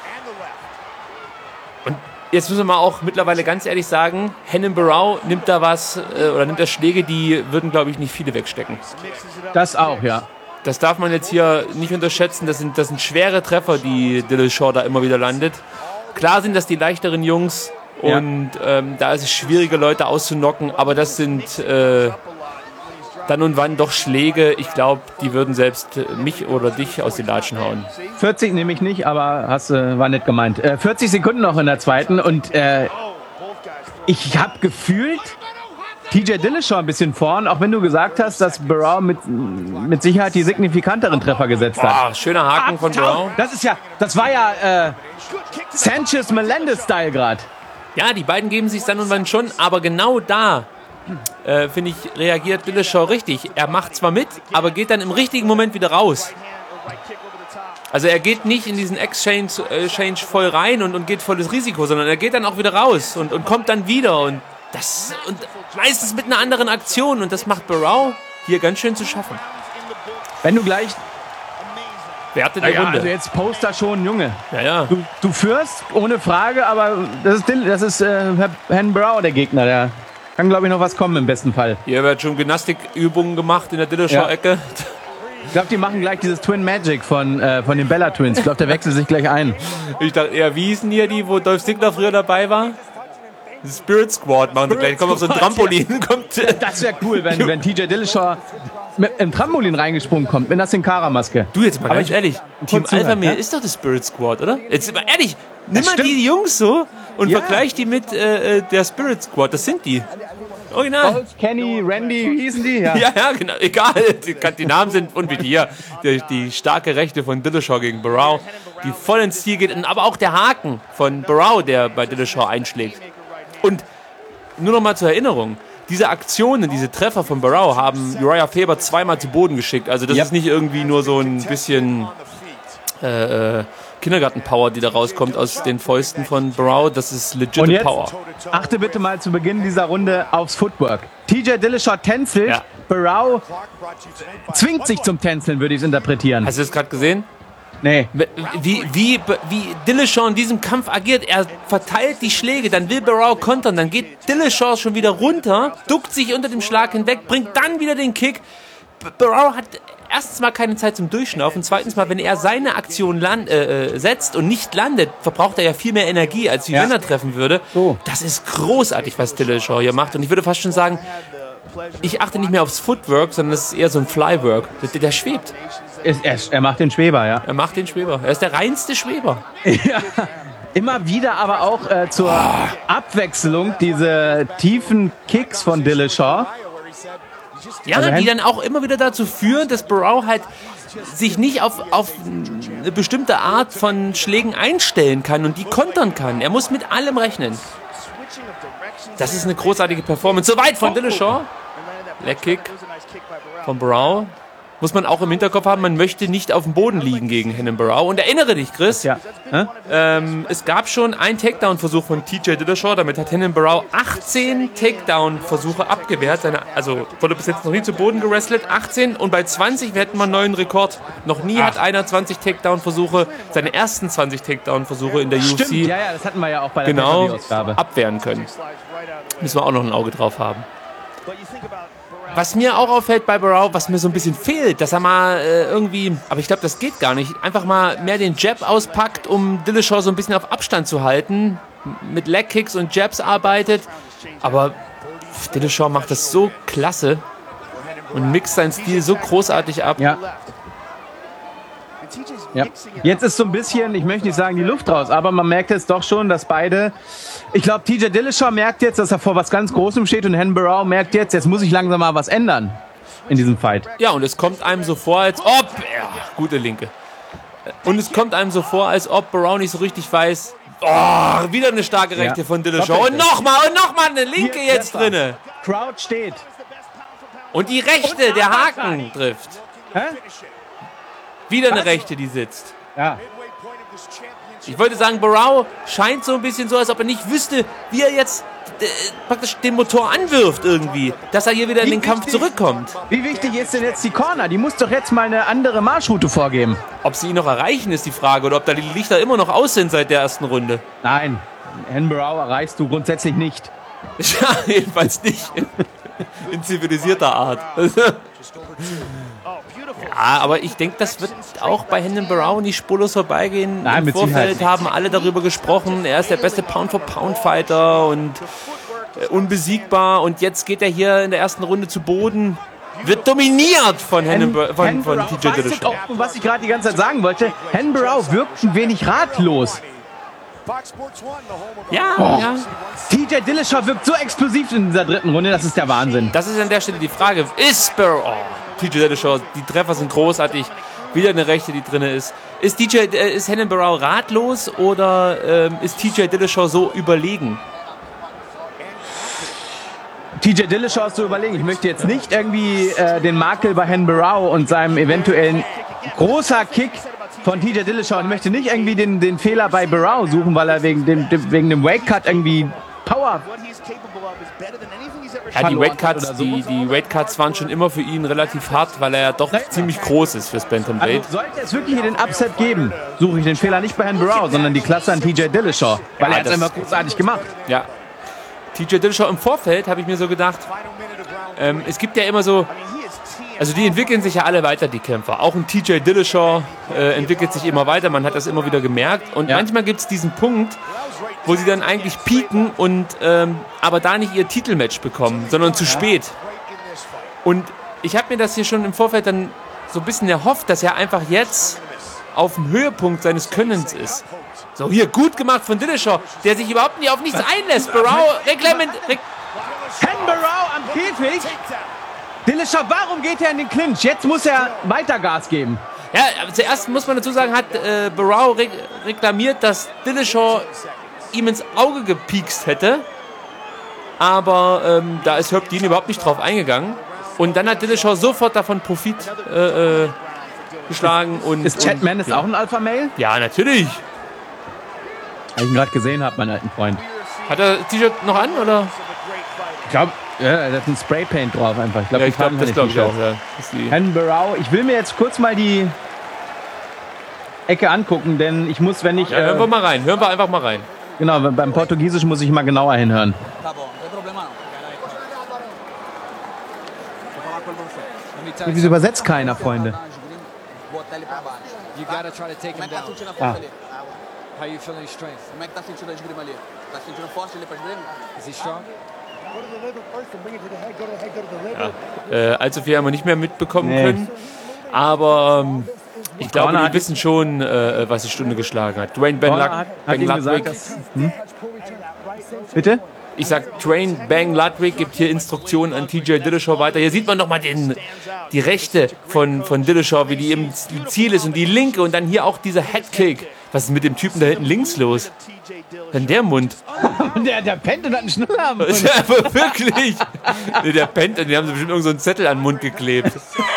Jetzt müssen wir mal auch mittlerweile ganz ehrlich sagen, Henan Barrow nimmt da was, äh, oder nimmt da Schläge, die würden, glaube ich, nicht viele wegstecken. Das auch, ja. Das darf man jetzt hier nicht unterschätzen. Das sind, das sind schwere Treffer, die Dillashaw da immer wieder landet. Klar sind das die leichteren Jungs Ja. und ähm, da ist es schwieriger, Leute auszunocken, aber das sind äh, dann und wann doch Schläge. Ich glaube, die würden selbst mich oder dich aus den Latschen hauen. vierzig nehme ich nicht, aber hast, äh, war nicht gemeint. Äh, vierzig Sekunden noch in der zweiten und äh, ich habe gefühlt T J Dillashaw ein bisschen vorn, auch wenn du gesagt hast, dass Barrow mit, mit Sicherheit die signifikanteren Treffer gesetzt hat. Ah, schöner Haken von Barrow. Das ist ja, das war ja äh, Sanchez-Melendez-Style gerade. Ja, die beiden geben sich dann und wann schon, aber genau da, äh, finde ich, reagiert Dillashaw richtig. Er macht zwar mit, aber geht dann im richtigen Moment wieder raus. Also er geht nicht in diesen Exchange äh, Change voll rein und, und geht volles Risiko, sondern er geht dann auch wieder raus und, und kommt dann wieder und das und meistens mit einer anderen Aktion und das macht Barrow hier ganz schön zu schaffen. Wenn du gleich, Werte der ja, Runde. also jetzt Poster schon, Junge. Ja, ja. Du, du führst, ohne Frage, aber das ist, Dill, das ist äh, Hen Barrow, der Gegner. Der kann, glaube ich, noch was kommen im besten Fall. Hier wird schon Gymnastikübungen gemacht in der Dillashaw-Ecke. Ich glaube, die machen gleich dieses Twin Magic von, äh, von den Bella Twins. Ich glaube, der wechselt sich gleich ein. Ich dachte eher, wie hießen hier die, wo Dolph Ziggler früher dabei war? Spirit Squad machen sie gleich. Kommt auf so ein Squad, Trampolin. Kommt, Das wäre cool, wenn, wenn T J Dillashaw mit im Trampolin reingesprungen kommt, mit einer Sin Cara-Maske. du jetzt mal Aber ganz ich- ehrlich, Team kurz Alpha zuhören, Male ja? ist doch das Spirit Squad, oder? Jetzt mal ehrlich, nimm Das mal stimmt. die Jungs so und Ja. vergleich die mit äh, äh, der Spirit Squad. Das sind die. Original. Bolt, Kenny, Randy, wie hießen die? Ja. Ja, ja, genau. Egal. Die, die Namen sind unwichtig. Hier, die, die starke Rechte von Dillashaw gegen Barrow, die voll ins Ziel geht. Aber auch der Haken von Barrow, der bei Dillashaw einschlägt. Und nur noch mal zur Erinnerung. Diese Aktionen, diese Treffer von Barrow haben Uriah Faber zweimal zu Boden geschickt. Also das Ja. ist nicht irgendwie nur so ein bisschen äh, äh, Kindergarten-Power, die da rauskommt aus den Fäusten von Barrow. Das ist legit Und jetzt Power. achte bitte mal zu Beginn dieser Runde aufs Footwork. T J Dillashaw tänzelt, Ja. Barrow zwingt sich zum Tänzeln, würde ich es interpretieren. Hast du das gerade gesehen? Nee. Wie, wie, wie Dillashaw in diesem Kampf agiert, er verteilt die Schläge, dann will Barrow kontern, dann geht Dillashaw schon wieder runter, duckt sich unter dem Schlag hinweg, bringt dann wieder den Kick. B- Barrow hat erstens mal keine Zeit zum Durchschnaufen, zweitens mal, wenn er seine Aktion land, äh, setzt und nicht landet, verbraucht er ja viel mehr Energie, als wie Ja. wenn er treffen würde. So. Das ist großartig, was Dillashaw hier macht und ich würde fast schon sagen, ich achte nicht mehr aufs Footwork, sondern es ist eher so ein Flywork. Der, der schwebt. Er, er, er macht den Schweber, ja. Er macht den Schweber. Er ist der reinste Schweber. Ja. Immer wieder aber auch äh, zur Abwechslung diese tiefen Kicks von Dillashaw. Ja, Also die Hen- dann auch immer wieder dazu führen, dass Barrow halt sich nicht auf, auf eine bestimmte Art von Schlägen einstellen kann und die kontern kann. Er muss mit allem rechnen. Das ist eine großartige Performance. Soweit von Dillashaw. Leg-Kick von Barrow. Muss man auch im Hinterkopf haben, man möchte nicht auf dem Boden liegen gegen Henan Barrow. Und erinnere dich, Chris, Ja. Hä? ähm, es gab schon einen Takedown-Versuch von T J Dillashaw. Damit hat Henan Barrow achtzehn Takedown-Versuche abgewehrt. Seine, also wurde bis jetzt noch nie zu Boden gewrestelt. achtzehn und bei zwanzig hätten wir einen neuen Rekord. Noch nie hat einer zwanzig Takedown-Versuche, seine ersten zwanzig Takedown-Versuche in der U F C Stimmt, ja, ja, das hatten wir ja auch bei der genau Pay-Per-View-Ausgabe. abwehren können. Müssen wir auch noch ein Auge drauf haben. Was mir auch auffällt bei Barrow, was mir so ein bisschen fehlt, dass er mal äh, irgendwie, aber ich glaube, das geht gar nicht, einfach mal mehr den Jab auspackt, um Dillashaw so ein bisschen auf Abstand zu halten, mit Leg-Kicks und Jabs arbeitet, aber Dillashaw macht das so klasse und mixt seinen Stil so großartig ab. Ja. Ja. Jetzt ist so ein bisschen, ich möchte nicht sagen, die Luft raus, aber man merkt jetzt doch schon, dass beide, ich glaube, T J Dillashaw merkt jetzt, dass er vor was ganz Großem steht und Henan Barrow merkt jetzt, jetzt muss ich langsam mal was ändern in diesem Fight. Ja, und es kommt einem so vor, als ob, ja, gute Linke, und es kommt einem so vor, als ob Barrow nicht so richtig weiß, oh, wieder eine starke Rechte Ja. von Dillashaw und nochmal und nochmal eine Linke Hier, jetzt besser. drinne. Crowd steht. Und die Rechte, der Haken trifft. Hä? Wieder eine Rechte, die sitzt. Ja. Ich wollte sagen, Barrow scheint so ein bisschen so, als ob er nicht wüsste, wie er jetzt äh, praktisch den Motor anwirft irgendwie. Dass er hier wieder in den Kampf zurückkommt. Wie wichtig ist denn jetzt die Corner? Die muss doch jetzt mal eine andere Marschroute vorgeben. Ob sie ihn noch erreichen, ist die Frage. Oder ob da die Lichter immer noch aus sind seit der ersten Runde. Nein, Henan Barrow erreichst du grundsätzlich nicht. Ja, jedenfalls nicht. In zivilisierter Art. Ja, aber ich denke, das wird auch bei Henan Barrow nicht spurlos vorbeigehen. Nein, Im mit Vorfeld Sicherheit. haben alle darüber gesprochen, er ist der beste Pound-for-Pound-Fighter und äh, unbesiegbar. Und jetzt geht er hier in der ersten Runde zu Boden. Wird dominiert von, Henan Bar- von, Henan von Barrow, T J weißt Dillashaw. du, was ich gerade die ganze Zeit sagen wollte? Henan Barrow wirkt ein wenig ratlos. Ja, Oh. ja. T J Dillashaw wirkt so explosiv in dieser dritten Runde, das ist der Wahnsinn. Das ist an der Stelle die Frage. Ist Barrow... Oh, T J Dillashaw, die Treffer sind großartig. Wieder eine Rechte, die drin ist. Ist, D J, äh, ist Henan Barrow ratlos oder ähm, ist T J Dillashaw so überlegen? T J Dillashaw ist zu überlegen. Ich möchte jetzt nicht irgendwie äh, den Makel bei Henan Barrow und seinem eventuellen großer Kick von T J Dillashaw. Ich möchte nicht irgendwie den, den Fehler bei Barrow suchen, weil er wegen dem, dem, wegen dem Weight Cut irgendwie Power... Ja, die verloren Weightcuts, hat oder so. die, die Weightcuts waren schon immer für ihn relativ hart, weil er ja doch ziemlich groß ist fürs Bantamweight. Also sollte es wirklich hier den Upset geben, suche ich den Fehler nicht bei Henan Barrow, sondern die Klasse an T J Dillashaw. Weil Ja, er hat es das- einfach großartig gemacht. Ja. T J Dillashaw im Vorfeld, habe ich mir so gedacht, ähm, es gibt ja immer so, also die entwickeln sich ja alle weiter, die Kämpfer. Auch ein T J Dillashaw äh, entwickelt sich immer weiter, man hat das immer wieder gemerkt. Und Ja. manchmal gibt es diesen Punkt, wo sie dann eigentlich pieken und ähm, aber da nicht ihr Titelmatch bekommen, sondern zu spät. Und ich habe mir das hier schon im Vorfeld dann so ein bisschen erhofft, dass er einfach jetzt auf dem Höhepunkt seines Könnens ist. So, hier, gut gemacht von Dillashaw, der sich überhaupt nicht auf nichts einlässt. Barrow, Reglement, Reg Henan Barrow am Käfig. Dillashaw, warum geht er in den Clinch? Jetzt muss er weiter Gas geben. Ja, aber zuerst muss man dazu sagen, hat äh, Barrow re reklamiert, dass Dillashaw ihm ins Auge gepiekst hätte. Aber ähm, da ist Herb Dean überhaupt nicht drauf eingegangen. Und dann hat Dillashaw sofort davon Profit äh, äh, geschlagen. Und, Ist Chad und, Mendes ja. auch ein Alpha Male? Ja, natürlich. Weil ich ihn gerade gesehen habe, meinen alten Freund. Hat er das T-Shirt noch an, oder? Ich glaube, ja, da ist ein Spraypaint drauf einfach. Ich glaube, Ja, die ich glaube, tragen das keine glaube ich auch. T-Shirts. Ja. Das ist die Henan Barrow, ich will mir jetzt kurz mal die Ecke angucken, denn ich muss, wenn ich... ja, hören wir Äh, mal rein. Hören wir einfach mal rein. genau, beim Portugiesischen muss ich mal genauer hinhören. Tá bom, não tem problema não. Vou falar com você. Wieso übersetzt keiner, Freunde? Botar ele pra baixo. You gotta try to take Como é him que tá down. sentindo a força ali? How you feeling his strength? Como é que tá sentindo a esgrima ali? Tá sentindo forte ali pra esgrima? Is he strong? Äh, allzu viel haben wir nicht mehr mitbekommen Nee. können. Aber ähm, ich glaube, Corner die hat- wissen schon, äh, was die Stunde geschlagen hat. Dwayne Ben, Corner Luck, hat, hat ben ihm Ludwig. gesagt, dass, hm? Bitte? Ich sag, Train Bang Ludwig gibt hier Instruktionen an T J Dillashaw weiter. Hier sieht man nochmal den, die Rechte von, von Dillashaw, wie die im Ziel ist und die linke und dann hier auch dieser Headkick. Was ist mit dem Typen da hinten links los? Denn der Mund. Der, der pennt und hat einen Schnuller am Mund. Ja, aber wirklich. Nee, der pennt und die haben so bestimmt irgend so einen Zettel an den Mund geklebt.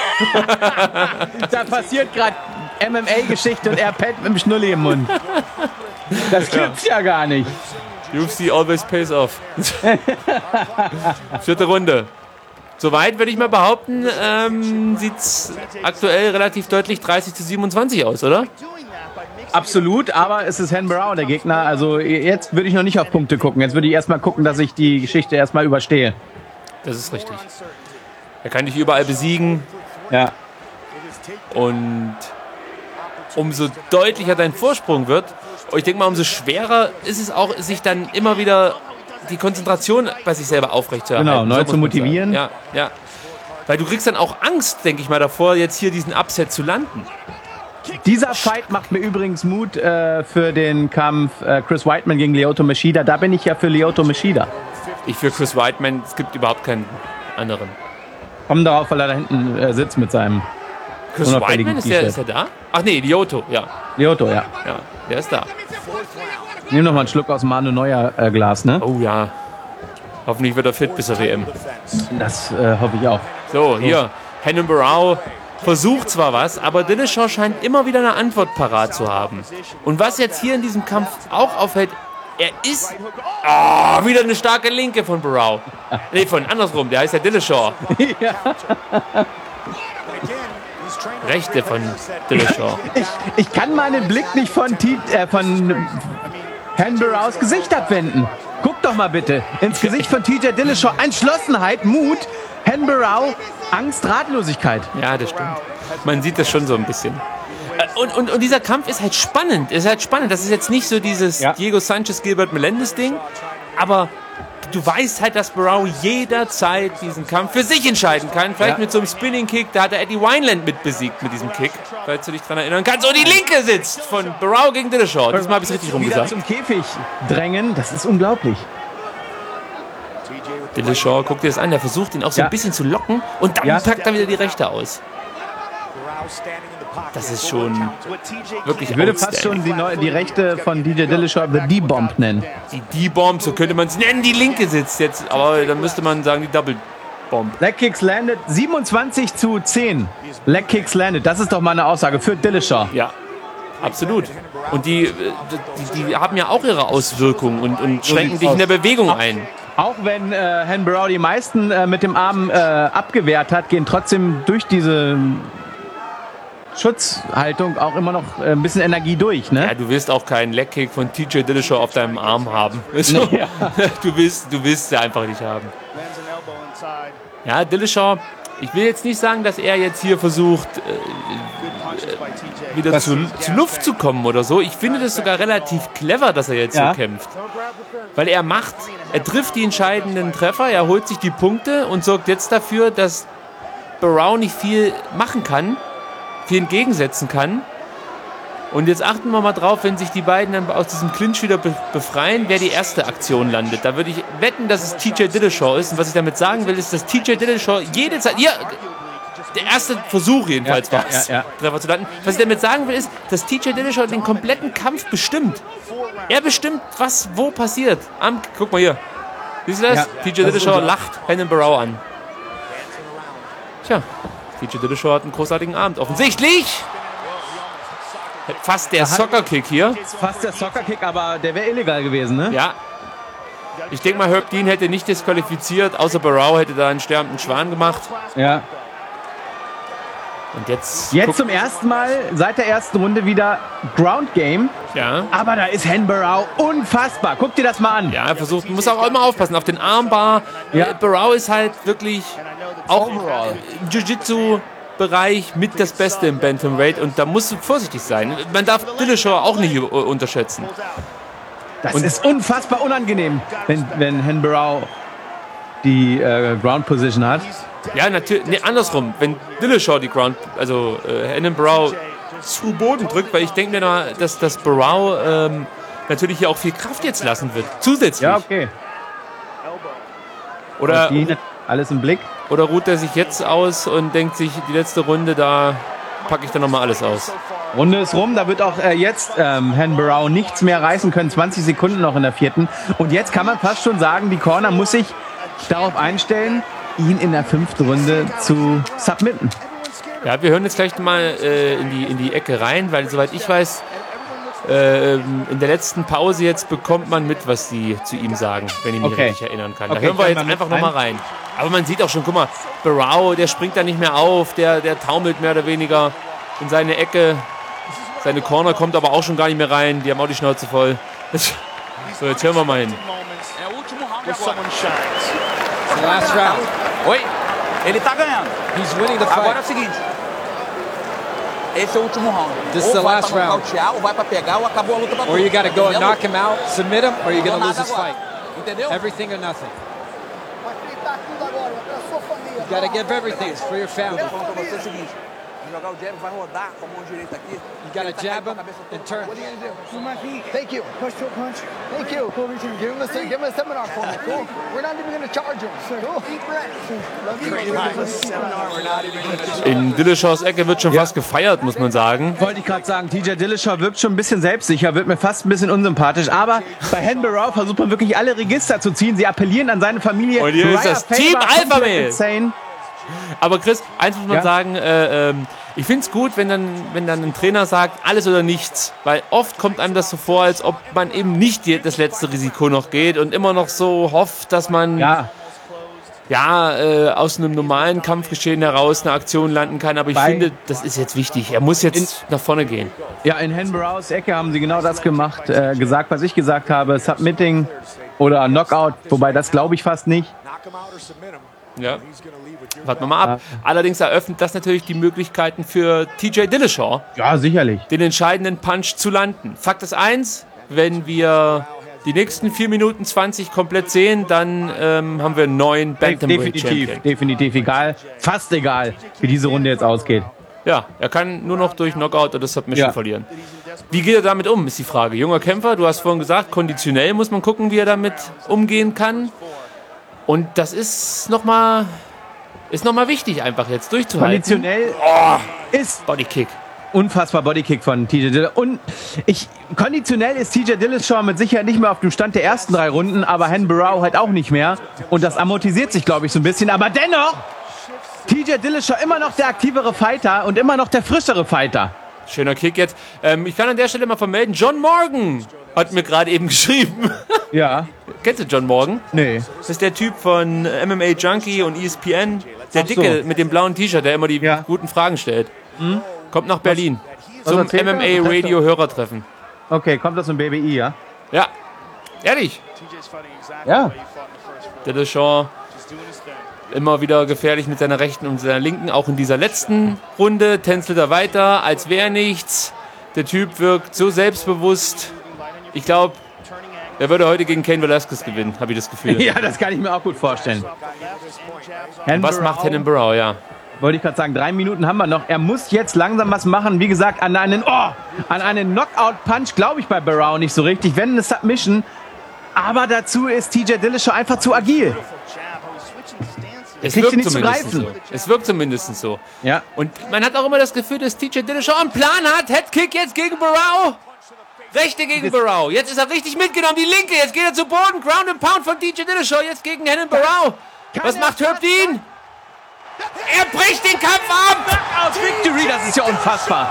Da passiert gerade M M A-Geschichte und er pennt mit dem Schnulli im Mund. Das gibt's ja, ja gar nicht. U F C always pays off. Vierte Runde. Soweit würde ich mal behaupten, ähm, sieht es aktuell relativ deutlich dreißig zu siebenundzwanzig aus, oder? Absolut, aber es ist Han Brown der Gegner. Also jetzt würde ich noch nicht auf Punkte gucken. Jetzt würde ich erstmal gucken, dass ich die Geschichte erstmal überstehe. Das ist richtig. Er kann dich überall besiegen. Ja. Und umso deutlicher dein Vorsprung wird, ich denke mal, umso schwerer ist es auch, sich dann immer wieder die Konzentration bei sich selber aufrechtzuerhalten. Genau, neu So muss zu man motivieren. sagen. Ja, ja. Weil du kriegst dann auch Angst, denke ich mal, davor, jetzt hier diesen Upset zu landen. Dieser Fight macht mir übrigens Mut äh, für den Kampf äh, Chris Weidman gegen Lyoto Machida. Da bin ich ja für Lyoto Machida. Ich für Chris Weidman, es gibt überhaupt keinen anderen. Komm darauf, weil er da hinten äh, sitzt mit seinem Chris unauffälligen Weidman, ist der, T-Shirt. ist der da? Ach nee, Lyoto, ja. Lyoto, ja. Ja, der ist da. Nimm noch mal einen Schluck aus dem Manu Neuer äh, Glas, ne? Oh ja. Hoffentlich wird er fit bis zur W M. Das äh, hoffe ich auch. So, hier, Henan Barrow versucht zwar was, aber Dillashaw scheint immer wieder eine Antwort parat zu haben. Und was jetzt hier in diesem Kampf auch auffällt, er ist... Oh, wieder eine starke Linke von Barrow. Nee, von andersrum, der heißt ja Dillashaw. Ja. Rechte von Dillashaw. Ich, ich kann meinen Blick nicht von, T äh, von Han Barrows Gesicht abwenden. Guck doch mal bitte ins Gesicht von T J Dillashaw. Entschlossenheit, Mut, Han Barrow, Angst, Ratlosigkeit. Ja, das stimmt. Man sieht das schon so ein bisschen. Äh, Und, und, und dieser Kampf ist halt spannend. Ist halt spannend. Das ist jetzt nicht so dieses Ja. Diego Sanchez, Gilbert Melendez Ding, aber du weißt halt, dass Barrow jederzeit diesen Kampf für sich entscheiden kann. Vielleicht Ja. mit so einem Spinning Kick. Da hat er Eddie Wineland mit besiegt mit diesem Kick. Falls du dich dran erinnern kannst. Und die Linke sitzt von Barrow gegen Dillashaw. Diesmal habe ich es richtig Wieder rumgesagt. zum Käfig drängen, das ist unglaublich. Dillashaw, guck dir das an. Der versucht ihn auch so Ja. ein bisschen zu locken. Und dann Ja. packt er wieder die Rechte aus. Das ist schon wirklich Ich würde fast schon die, neue, die Rechte von D J Dillashaw The D-Bomb nennen. Die D-Bomb, so könnte man es nennen. Die Linke sitzt jetzt. Aber dann müsste man sagen, die Double-Bomb. Leg Kicks landed, siebenundzwanzig zu zehn. Leg Kicks landed, das ist doch mal eine Aussage für Dillashaw. Ja, absolut. Und die, äh, die, die haben ja auch ihre Auswirkungen und, und schränken sieht's dich in der aus. Bewegung ein. Auch wenn äh, Han Barrow die meisten äh, mit dem Arm äh, abgewehrt hat, gehen trotzdem durch diese Schutzhaltung auch immer noch äh, ein bisschen Energie durch, ne? Ja, du willst auch keinen Leg-Kick von T J Dillashaw auf deinem Arm haben. So. Ja. Du willst, du willst sie einfach nicht haben. Ja, Dillashaw, ich will jetzt nicht sagen, dass er jetzt hier versucht, äh, äh, wieder zu, zu Luft zu kommen oder so. Ich finde das sogar relativ clever, dass er jetzt Ja. so kämpft. Weil er macht, er trifft die entscheidenden Treffer, er holt sich die Punkte und sorgt jetzt dafür, dass Barrow nicht viel machen kann, viel entgegensetzen kann. Und jetzt achten wir mal drauf, wenn sich die beiden dann aus diesem Clinch wieder be- befreien, wer die erste Aktion landet. Da würde ich wetten, dass es T J Dillashaw ist. Und was ich damit sagen will, ist, dass T J Dillashaw jede Zeit... Ja, der erste Versuch jedenfalls Ja, war es, ja, ja. Treffer zu landen. Was ich damit sagen will, ist, dass T J Dillashaw den kompletten Kampf bestimmt. Er bestimmt, was wo passiert. Am, guck mal hier. Siehst du das? Ja, T J das ist Dillashaw unser- lacht Henan Barrow an. Tja, T J Dillashaw hat einen großartigen Abend. Offensichtlich! Fast der Soccer-Kick hier. Fast der Soccer-Kick, aber der wäre illegal gewesen, ne? Ja. Ich denke mal, Herb Dean hätte nicht disqualifiziert, außer Barrow hätte da einen sterbenden Schwan gemacht. Ja. Und jetzt... Jetzt guck- zum ersten Mal seit der ersten Runde wieder Ground Game. Ja. Aber da ist Han Barrow unfassbar. Guck dir das mal an. Ja, er versucht, muss auch immer aufpassen auf den Armbar. Ja. Äh, Barrow ist halt wirklich auch im Jiu-Jitsu-Bereich mit das Beste im Bantamweight und da musst du vorsichtig sein. Man darf Dillashaw auch nicht äh, unterschätzen. Das ist unfassbar unangenehm, wenn, wenn Han Barrow die äh, Ground Position hat. Ja, natürlich, nee, andersrum. Wenn Dillashaw die Ground, also äh, Henan Barrow zu Boden drückt, weil ich denke mir, da, dass, dass Barrow ähm, natürlich hier auch viel Kraft jetzt lassen wird. Zusätzlich. Ja, okay. Oder, Die, alles im Blick. oder ruht er sich jetzt aus und denkt sich, die letzte Runde, da packe ich dann nochmal alles aus. Runde ist rum, da wird auch äh, jetzt ähm, Herrn Barrow nichts mehr reißen können. zwanzig Sekunden noch in der vierten. Und jetzt kann man fast schon sagen, die Corner muss sich darauf einstellen, ihn in der fünften Runde zu submitten. Ja, wir hören jetzt gleich mal äh, in, die, in die Ecke rein, weil soweit ich weiß, äh, in der letzten Pause jetzt bekommt man mit, was die zu ihm sagen, wenn ich mich Okay. richtig erinnern kann. Okay, da hören wir können jetzt wir einfach mit nochmal rein. Aber man sieht auch schon, guck mal, Barrow, der springt da nicht mehr auf, der, der taumelt mehr oder weniger in seine Ecke. Seine Corner kommt aber auch schon gar nicht mehr rein, die haben auch die Schnauze voll. So, jetzt hören wir mal hin. É o último round If agora. someone shines. It's the last round. Oi, ele tá ganhando. He's winning the Agora é o fight. seguinte. Esse é o último round. This is ou the vai last pra round. nocautear, ou vai pra pegar, ou acabou a luta pra Or you got to go and Entendeu? knock him out, submit him, or you're going to Não lose nada this agora. fight. Entendeu? Everything or nothing. Vai fritar tudo agora, pra sua família. You got to give everything. It's for your family. Eu falo pra você o seguinte. Vai jogar o jab, vai rodar com a mão direita aqui. You got Ele to tá jab caindo com a him cabeça and toda. turn. What are you gonna do? Come on, feet. Thank you. Push to a punch. Thank you. Cool, Richard. Give him a, give him a seminar for me. Cool. We're not even gonna charge him. Cool. Deep breath. Love you. In Dillashaw's Ecke wird schon fast gefeiert, muss man sagen. Wollte ich gerade sagen, T J Dillashaw wirkt schon ein bisschen selbstsicher, wird mir fast ein bisschen unsympathisch. Aber bei Herrn Barrow versucht man wirklich alle Register zu ziehen. Sie appellieren an seine Familie. Und hier ist Raya das Faber Team komplett Alpha Male. insane. Aber Chris, eins muss man Ja? sagen, äh, ähm, ich finde es gut, wenn dann, wenn dann ein Trainer sagt, alles oder nichts. Weil oft kommt einem das so vor, als ob man eben nicht die, das letzte Risiko noch geht und immer noch so hofft, dass man Ja, ja, äh, aus einem normalen Kampfgeschehen heraus eine Aktion landen kann. Aber ich Bei- finde, das ist jetzt wichtig. Er muss jetzt nach vorne gehen. ja, in Herrn Barrows Ecke haben sie genau das gemacht, äh, gesagt, was ich gesagt habe. Submitting oder Knockout, wobei das glaube ich fast nicht. Ja. Warten wir mal ab. Allerdings eröffnet das natürlich die Möglichkeiten für T J Dillashaw, Ja, sicherlich. den entscheidenden Punch zu landen. Fakt ist eins, wenn wir die nächsten vier Minuten zwanzig komplett sehen, dann ähm, haben wir einen neuen Bantamweight Definitiv, Champion. definitiv egal. Fast egal, wie diese Runde jetzt ausgeht. Ja, er kann nur noch durch Knockout oder Submission Ja. verlieren. Wie geht er damit um, ist die Frage. Junger Kämpfer, du hast vorhin gesagt, konditionell muss man gucken, wie er damit umgehen kann. Und das ist nochmal ist noch mal wichtig, einfach jetzt durchzuhalten. Konditionell ist Bodykick. unfassbar Bodykick von T J Dillashaw. Und ich, konditionell ist T J Dillashaw mit Sicherheit nicht mehr auf dem Stand der ersten drei Runden, aber Herrn Barrow halt auch nicht mehr. Und das amortisiert sich, glaube ich, so ein bisschen. Aber dennoch, T J Dillashaw immer noch der aktivere Fighter und immer noch der frischere Fighter. Schöner Kick jetzt. Ähm, ich kann an der Stelle mal vermelden, John Morgan hat mir gerade eben geschrieben. Ja, Kennst du John Morgan? nee. Das ist der Typ von M M A Junkie und E S P N. Der Ach so. Dicke mit dem blauen T-Shirt, der immer die Ja. guten Fragen stellt. Kommt nach Berlin. was Zum erzählt M er? M Was heißt A-Radio-Hörertreffen. Okay, kommt das zum B B I, ja? Ja, ehrlich. Ja. Dillashaw immer wieder gefährlich mit seiner rechten und seiner linken. Auch in dieser letzten Runde tänzelt er weiter, als wäre nichts. Der Typ wirkt so selbstbewusst. Ich glaube, er würde heute gegen Cain Velasquez gewinnen, habe ich das Gefühl. Ja, das kann ich mir auch gut vorstellen. Herrn Was Barrow, macht Hennen Barrow, ja. Wollte ich gerade sagen, drei Minuten haben wir noch. Er muss jetzt langsam was machen. Wie gesagt, an einen, oh, an einen Knockout-Punch glaube ich bei Barrow nicht so richtig. Wenn eine Submission. Aber dazu ist T J Dillashaw einfach zu agil. Es kriegt sie wirkt nicht zu zumindest so. greifen. Es wirkt zumindest so. Ja. Und man hat auch immer das Gefühl, dass T J Dillashaw einen Plan hat. Headkick jetzt gegen Barrow. Rechte gegen Barrow. Jetzt ist er richtig mitgenommen. Die linke. Jetzt geht er zu Boden. Ground and Pound von T J Dillashaw. Jetzt gegen Hennen Barrow. Was er macht das Herb Dean? Er bricht den Kampf ab. Aus Victory, das ist ja unfassbar.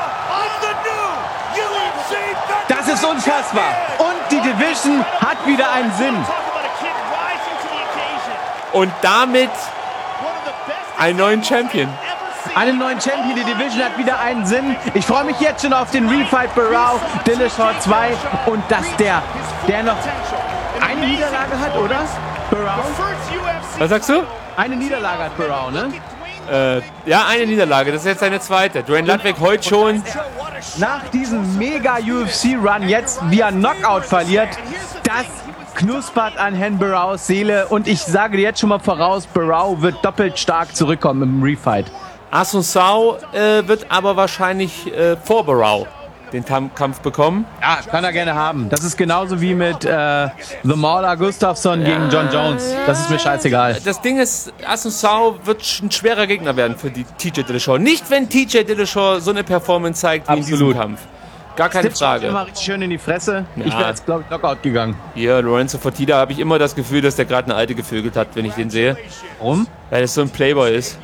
Das ist unfassbar. Und die Division hat wieder einen Sinn. Und damit einen neuen Champion. Einen neuen Champion, die Division hat wieder einen Sinn. Ich freue mich jetzt schon auf den Refight Barrow, Dillashaw zwei und dass der, der noch eine Niederlage hat, oder? Barrow? Was sagst du? Eine Niederlage hat Barrow, ne? Äh, ja, eine Niederlage. Das ist jetzt seine zweite. Dwayne Ludwig heute schon. Nach diesem Mega-U F C-Run jetzt via Knockout verliert, das knuspert an Herrn Barrows Seele. Und ich sage dir jetzt schon mal voraus, Barrow wird doppelt stark zurückkommen im Refight. Assunção äh, wird aber wahrscheinlich äh, vor Barrow den Tam- Kampf bekommen. Ja, kann er gerne haben. Das ist genauso wie mit äh, The Mauler Gustafsson gegen John Jones. Das ist mir scheißegal. Das Ding ist, Asunção wird ein schwerer Gegner werden für die T J Dillashaw. Nicht, wenn T J Dillashaw so eine Performance zeigt wie in Absolut. diesem Kampf. Gar keine Tipps Frage. immer richtig schön in die Fresse. Ja. Ich wäre jetzt, glaube ich, Knockout gegangen. Hier, Lorenzo Fertitta, habe ich immer das Gefühl, dass der gerade eine alte gevögelt hat, wenn ich den sehe. Warum? Weil es so ein Playboy ist.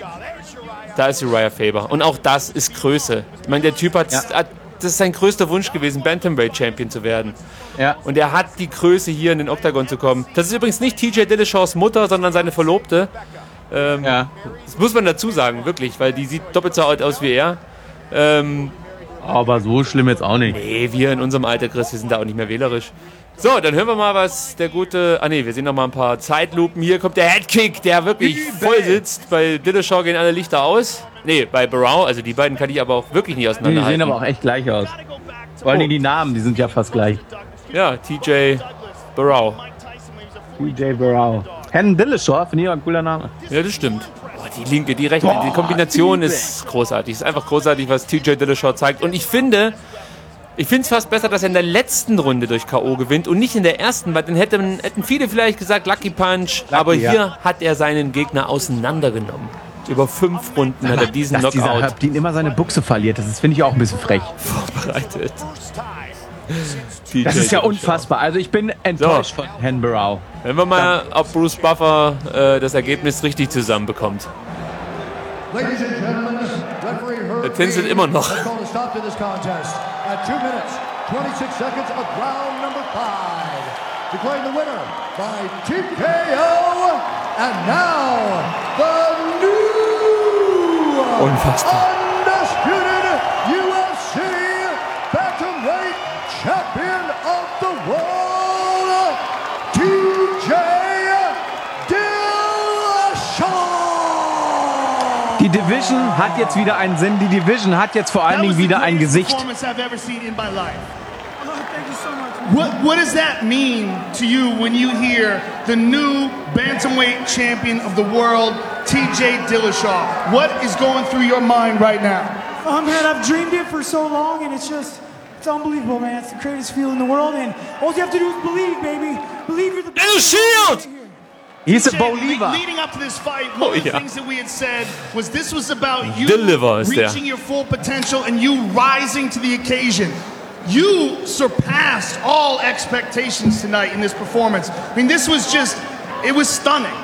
Da ist Uriah Faber. Und auch das ist Größe. Ich meine, der Typ hat, Ja. hat das ist sein größter Wunsch gewesen, Bantamweight Champion zu werden. Ja. Und er hat die Größe, hier in den Oktagon zu kommen. Das ist übrigens nicht T J Dillashaws Mutter, sondern seine Verlobte. Ähm, Ja. Das muss man dazu sagen, wirklich, weil die sieht doppelt so alt aus wie er. Ähm, Aber so schlimm jetzt auch nicht. nee, wir in unserem Alter, Chris, wir sind da auch nicht mehr wählerisch. So, dann hören wir mal, was der gute... Ah nee, wir sehen noch mal ein paar Zeitlupen. Hier kommt der Headkick, der wirklich voll sitzt. Bei Dillashaw gehen alle Lichter aus. Nee, bei Barrow, also die beiden kann ich aber auch wirklich nicht Die auseinanderhalten. sehen aber auch echt gleich aus. Vor allen Dingen die Namen, die sind ja fast gleich. Ja, T J Barrow. T J Barrow. Hen Dillashaw, finde ich auch ein cooler Name. Ja, das stimmt. Boah, die linke, die rechte, die Kombination ist großartig. Ist einfach großartig, was T J Dillashaw zeigt. Und ich finde, ich finde es fast besser, dass er in der letzten Runde durch K O gewinnt und nicht in der ersten, weil dann hätten, hätten viele vielleicht gesagt Lucky Punch. Lucky, aber hier ja. hat er seinen Gegner auseinandergenommen. Über fünf Runden hat er diesen Dass dieser Knockout Höptin immer seine Buchse verliert, das finde ich auch ein bisschen frech. vorbereitet. Das ist ja unfassbar. Also ich bin enttäuscht von Hen Barrow. Wenn wir mal, ob Bruce Buffer äh, das Ergebnis richtig zusammenbekommt. Ladies and gentlemen, referee Herb Der tinselt Dean immer noch. has called a stop to this contest at two minutes, twenty-six seconds of round number five. Declaring the winner by T K O. And now, the new Unfassbar. undisputed U F C Bantamweight Champion of the World, T J Dillashaw. Die Division hat jetzt wieder einen Sinn. Die Division hat jetzt vor allen Dingen wieder ein Gesicht. Performance I've ever seen in my life. What, what does that mean to you when you hear the new bantamweight champion of the world, T J Dillashaw? What is going through your mind right now? Oh man, I've dreamed it for so long, and it's just, it's unbelievable, man. It's the greatest feeling in the world, and all you have to do is believe, baby. Believe you're the Little best. Shield! He's a Jay, Believer. le- Leading up to this fight, one Oh, of the yeah. things that we had said was this was about you Deliver is there. reaching your full potential and you rising to the occasion. You surpassed all expectations tonight in this performance. I mean, this was just, it was stunning.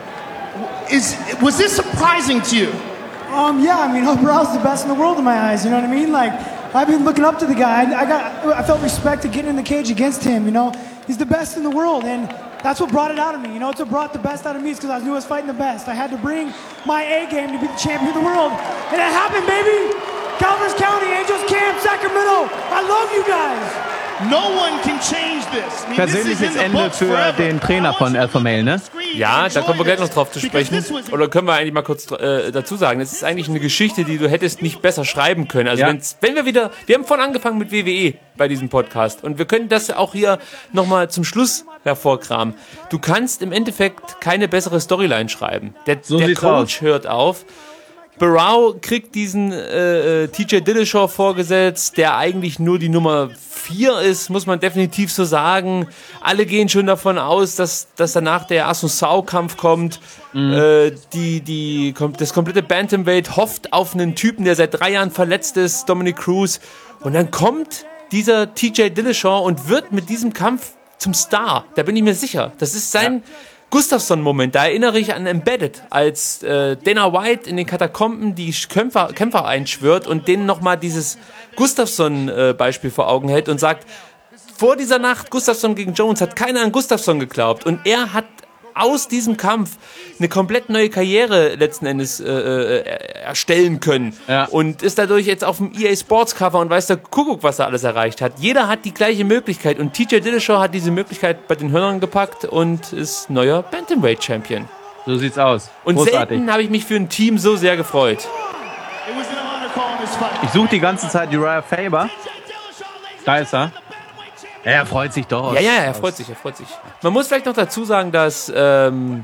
Is was this surprising to you? Um, yeah, I mean, Barrow's the best in the world in my eyes. You know what I mean? Like, I've been looking up to the guy. I, I got, I felt respect to getting in the cage against him. You know, he's the best in the world, and that's what brought it out of me. You know, it's what brought the best out of me. Is because I knew I was fighting the best. I had to bring my A game to be the champion of the world, and it happened, baby. Calvers County, Angels Camp, Sacramento. I love you guys. No one can change this. I mean, this is Persönliches in the Ende books für forever. den Trainer von Alpha Male, ne? Ja, da kommen wir gleich noch drauf zu sprechen. Oder können wir eigentlich mal kurz äh, dazu sagen, das ist eigentlich eine Geschichte, die du hättest nicht besser schreiben können. Also Ja. wenn's, wenn wir wieder, wir haben vorhin angefangen mit W W E bei diesem Podcast und wir können das auch hier nochmal zum Schluss hervorkramen. Du kannst im Endeffekt keine bessere Storyline schreiben. Der, So der sieht's Coach aus. hört auf. Barrow kriegt diesen äh, T J Dillashaw vorgesetzt, der eigentlich nur die Nummer vier ist, muss man definitiv so sagen. Alle gehen schon davon aus, dass, dass danach der Asunção-Kampf kommt. Mhm. Äh, die, die, kom- das komplette Bantamweight hofft auf einen Typen, der seit drei Jahren verletzt ist, Dominic Cruz. Und dann kommt dieser T J Dillashaw und wird mit diesem Kampf zum Star. Da bin ich mir sicher. Das ist sein Gustafsson-Moment. Da erinnere ich an Embedded, als äh, Dana White in den Katakomben die Kämpfer, Kämpfer einschwört und denen nochmal dieses Gustafsson-Beispiel vor Augen hält und sagt, vor dieser Nacht Gustafsson gegen Jones hat keiner an Gustafsson geglaubt und er hat aus diesem Kampf eine komplett neue Karriere letzten Endes äh, äh, erstellen können Ja. und ist dadurch jetzt auf dem E A Sports Cover und weiß der Kuckuck, was er alles erreicht hat. Jeder hat die gleiche Möglichkeit und T J Dillashaw hat diese Möglichkeit bei den Hörnern gepackt und ist neuer Bantamweight Champion. So sieht's aus. Und Großartig. selten habe ich mich für ein Team so sehr gefreut. It was an honor calling this fight. Ich suche die ganze Zeit Uriah Faber. Da ist er. Ja, er freut sich doch. Ja, ja, er freut sich, er freut sich. Man muss vielleicht noch dazu sagen, dass ähm,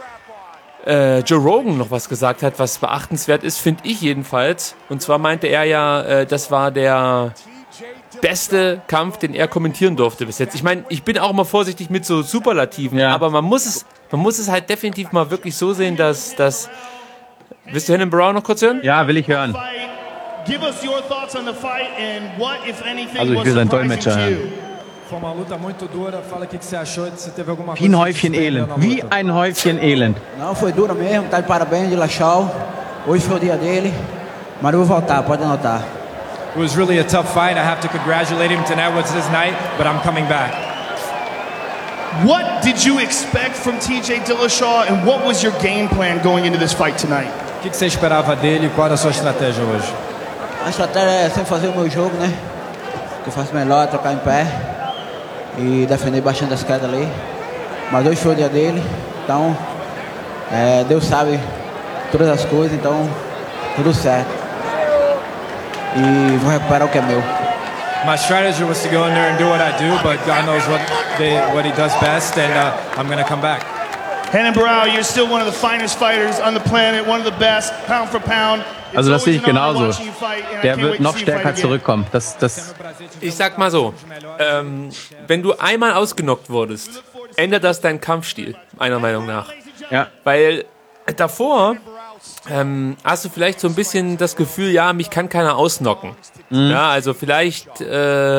äh, Joe Rogan noch was gesagt hat, was beachtenswert ist, finde ich jedenfalls. Und zwar meinte er ja, äh, das war der beste Kampf, den er kommentieren durfte bis jetzt. Ich meine, ich bin auch immer vorsichtig mit so Superlativen, Ja. aber man muss es, man muss es halt definitiv mal wirklich so sehen, dass, dass willst du Henan Brown noch kurz hören? Ja, will ich hören. Fight. Give us your thoughts on the fight and what, if anything, Also ich was will sein surprising Dolmetscher to you. hören. Foi uma luta muito dura. Fala o que que você achou. Se teve alguma Wie ein coisa que te Häufchen surpreendeu Elend. na Wie luta. ein Häufchen Elend. Não, foi dura mesmo, tá de parabéns de Lachal. Hoje foi o dia dele, mas eu vou voltar, pode anotar. It was really a tough fight. I have to congratulate him. Tonight was his night, but I'm coming back. What did you expect from T J Dillashaw and what was your game plan going into this fight tonight? O que que você esperava dele e qual era a sua estratégia hoje? A estratégia é sempre fazer o meu jogo, né? O que eu faço melhor é trocar em pé e defender bastante as quedas ali. Mas hoje foi o dia dele, então é, Deus sabe todas as coisas, então tudo certo. E vou recuperar o que é meu. My strategy was to go in there and do what I do, but God knows what they, what he does best, and uh, I'm going to come back. Renan Barão, you're still one of the finest fighters on the planet, one of the best, pound for pound. It's Also das sehe always ich an honor genauso. watching you fight, and I Der can't wird wait to noch see you fight stärker again. zurückkommen. Das, das, Ich sag mal so, ähm, wenn du einmal ausgenockt wurdest, ändert das deinen Kampfstil, meiner Meinung nach. ja. Weil davor ähm, hast du vielleicht so ein bisschen das Gefühl, ja, mich kann keiner ausnocken. Ja, also vielleicht, äh,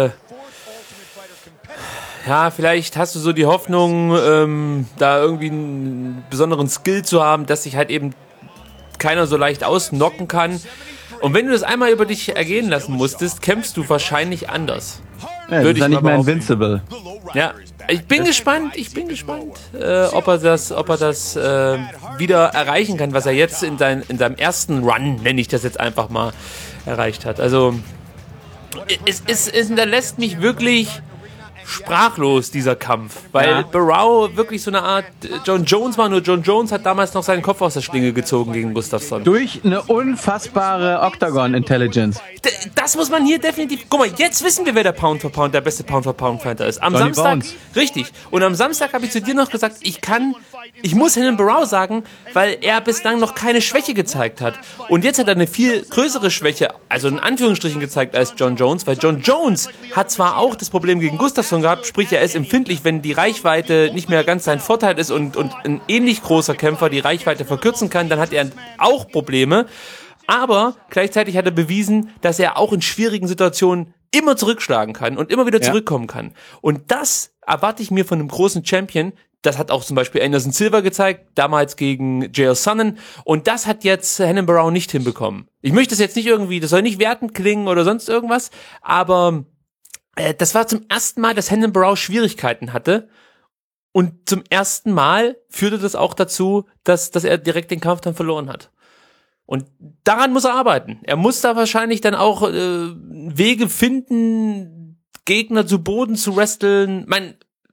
ja, vielleicht hast du so die Hoffnung, ähm, da irgendwie einen besonderen Skill zu haben, dass sich halt eben keiner so leicht ausnocken kann. Und wenn du das einmal über dich ergehen lassen musstest, kämpfst du wahrscheinlich anders. Ja, Würde ist ich ja nicht mal mehr behaupten. invincible. Ja, ich bin gespannt, ich bin gespannt, äh, ob er das, ob er das äh, wieder erreichen kann, was er jetzt in, sein, in seinem ersten Run, nenne ich das jetzt einfach mal, erreicht hat. Also es, es, es hinterlässt mich wirklich sprachlos, dieser Kampf, weil Ja. Barão wirklich so eine Art John Jones war, nur John Jones hat damals noch seinen Kopf aus der Schlinge gezogen gegen Gustafsson. Durch eine unfassbare Octagon-Intelligence. D- Das muss man hier definitiv. Guck mal, jetzt wissen wir, wer der Pound for Pound, der beste Pound for Pound Fighter ist. Am Johnny Samstag. Bones. Richtig. Und am Samstag habe ich zu dir noch gesagt, ich kann, ich muss Renan Barão sagen, weil er bislang noch keine Schwäche gezeigt hat. Und jetzt hat er eine viel größere Schwäche, also in Anführungsstrichen gezeigt als John Jones, weil John Jones hat zwar auch das Problem gegen Gustafsson gehabt, sprich er ist empfindlich, wenn die Reichweite nicht mehr ganz sein Vorteil ist und, und ein ähnlich großer Kämpfer die Reichweite verkürzen kann, dann hat er auch Probleme. Aber gleichzeitig hat er bewiesen, dass er auch in schwierigen Situationen immer zurückschlagen kann und immer wieder Ja. zurückkommen kann. Und das erwarte ich mir von einem großen Champion. Das hat auch zum Beispiel Anderson Silva gezeigt, damals gegen J L Sonnen. Und das hat jetzt Renan Barão nicht hinbekommen. Ich möchte es jetzt nicht irgendwie, das soll nicht wertend klingen oder sonst irgendwas, aber äh, das war zum ersten Mal, dass Renan Barão Schwierigkeiten hatte. Und zum ersten Mal führte das auch dazu, dass, dass er direkt den Kampf dann verloren hat. Und daran muss er arbeiten. Er muss da wahrscheinlich dann auch äh, Wege finden, Gegner zu Boden zu wresteln. Mein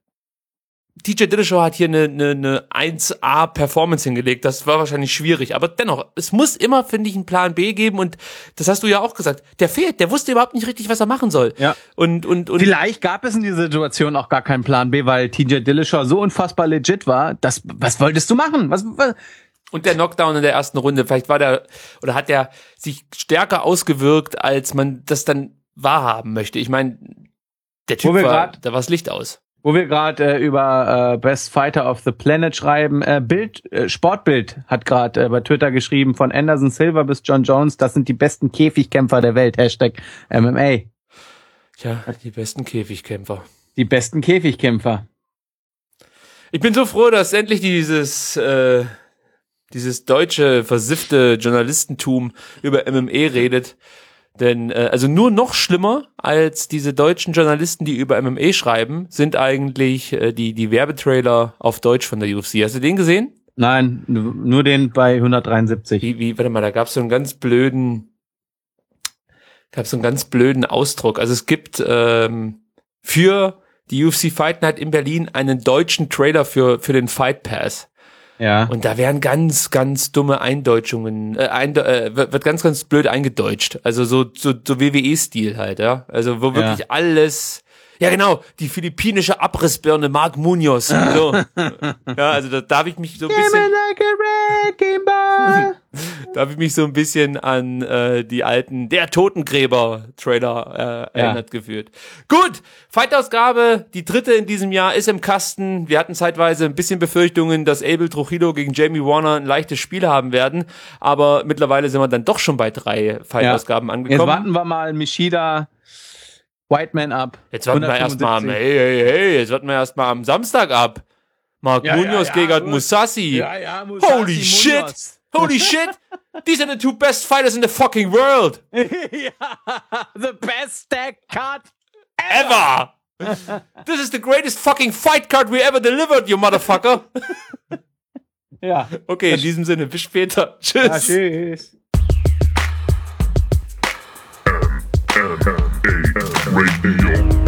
T J Dillashaw hat hier eine, eine, eine eins A Performance hingelegt. Das war wahrscheinlich schwierig. Aber dennoch, es muss immer, finde ich, einen Plan B geben. Und das hast du ja auch gesagt. Der fehlt. Der wusste überhaupt nicht richtig, was er machen soll. Ja. Und, und, und Vielleicht gab es in dieser Situation auch gar keinen Plan B, weil T J Dillashaw so unfassbar legit war. Das, was wolltest du machen? Was, was? Und der Knockdown in der ersten Runde, vielleicht war der, oder hat der sich stärker ausgewirkt, als man das dann wahrhaben möchte. Ich meine, der Typ Wo wir war, grad- da war das Licht aus. Wo wir gerade äh, über äh, Best Fighter of the Planet schreiben, äh, Bild, äh, Sportbild hat gerade äh, bei Twitter geschrieben, von Anderson Silva bis John Jones, das sind die besten Käfigkämpfer der Welt, Hashtag M M A. Tja, die besten Käfigkämpfer. Die besten Käfigkämpfer. Ich bin so froh, dass endlich dieses, äh, dieses deutsche, versiffte Journalistentum über M M A redet. Denn, äh, also nur noch schlimmer als diese deutschen Journalisten, die über M M A schreiben, sind eigentlich äh, die, die Werbetrailer auf Deutsch von der U F C. Hast du den gesehen? Nein, n- nur den bei hundertdreiundsiebzig. Wie, wie, warte mal, da gab's so einen ganz blöden, gab's so einen ganz blöden Ausdruck. Also es gibt ähm, für die U F C Fight Night in Berlin einen deutschen Trailer für für den Fight Pass. Ja. Und da werden ganz, ganz dumme Eindeutschungen, äh, ein, äh, wird wird ganz, ganz blöd eingedeutscht. Also so, so, so W W E-Stil halt, ja. Also wo wirklich Ja. alles, ja genau, die philippinische Abrissbirne Mark Munoz. So. Ja, also da darf ich mich so ein bisschen, Wrecking Ball. Da habe ich mich so ein bisschen an äh, die alten Der Totengräber-Trailer äh, erinnert ja. gefühlt. Gut, Fight-Ausgabe, die dritte in diesem Jahr, ist im Kasten. Wir hatten zeitweise ein bisschen Befürchtungen, dass Abel Trujillo gegen Jamie Warner ein leichtes Spiel haben werden, aber mittlerweile sind wir dann doch schon bei drei Fight-Ausgaben ja. angekommen. Jetzt warten wir mal Mishida Whiteman ab. Jetzt warten wir erstmal am, hey, hey, hey, jetzt warten wir erstmal am Samstag ab. Mark ja, Munoz ja, ja, gegen Musasi. Ja, ja, Musasi. Holy Munoz. shit! Holy shit! These are the two best fighters in the fucking world! ja, the best tag card ever! ever. This is the greatest fucking fight card we ever delivered, you motherfucker! ja. Okay, in diesem Sinne, bis später. Tschüss. Ja, tschüss. Radio.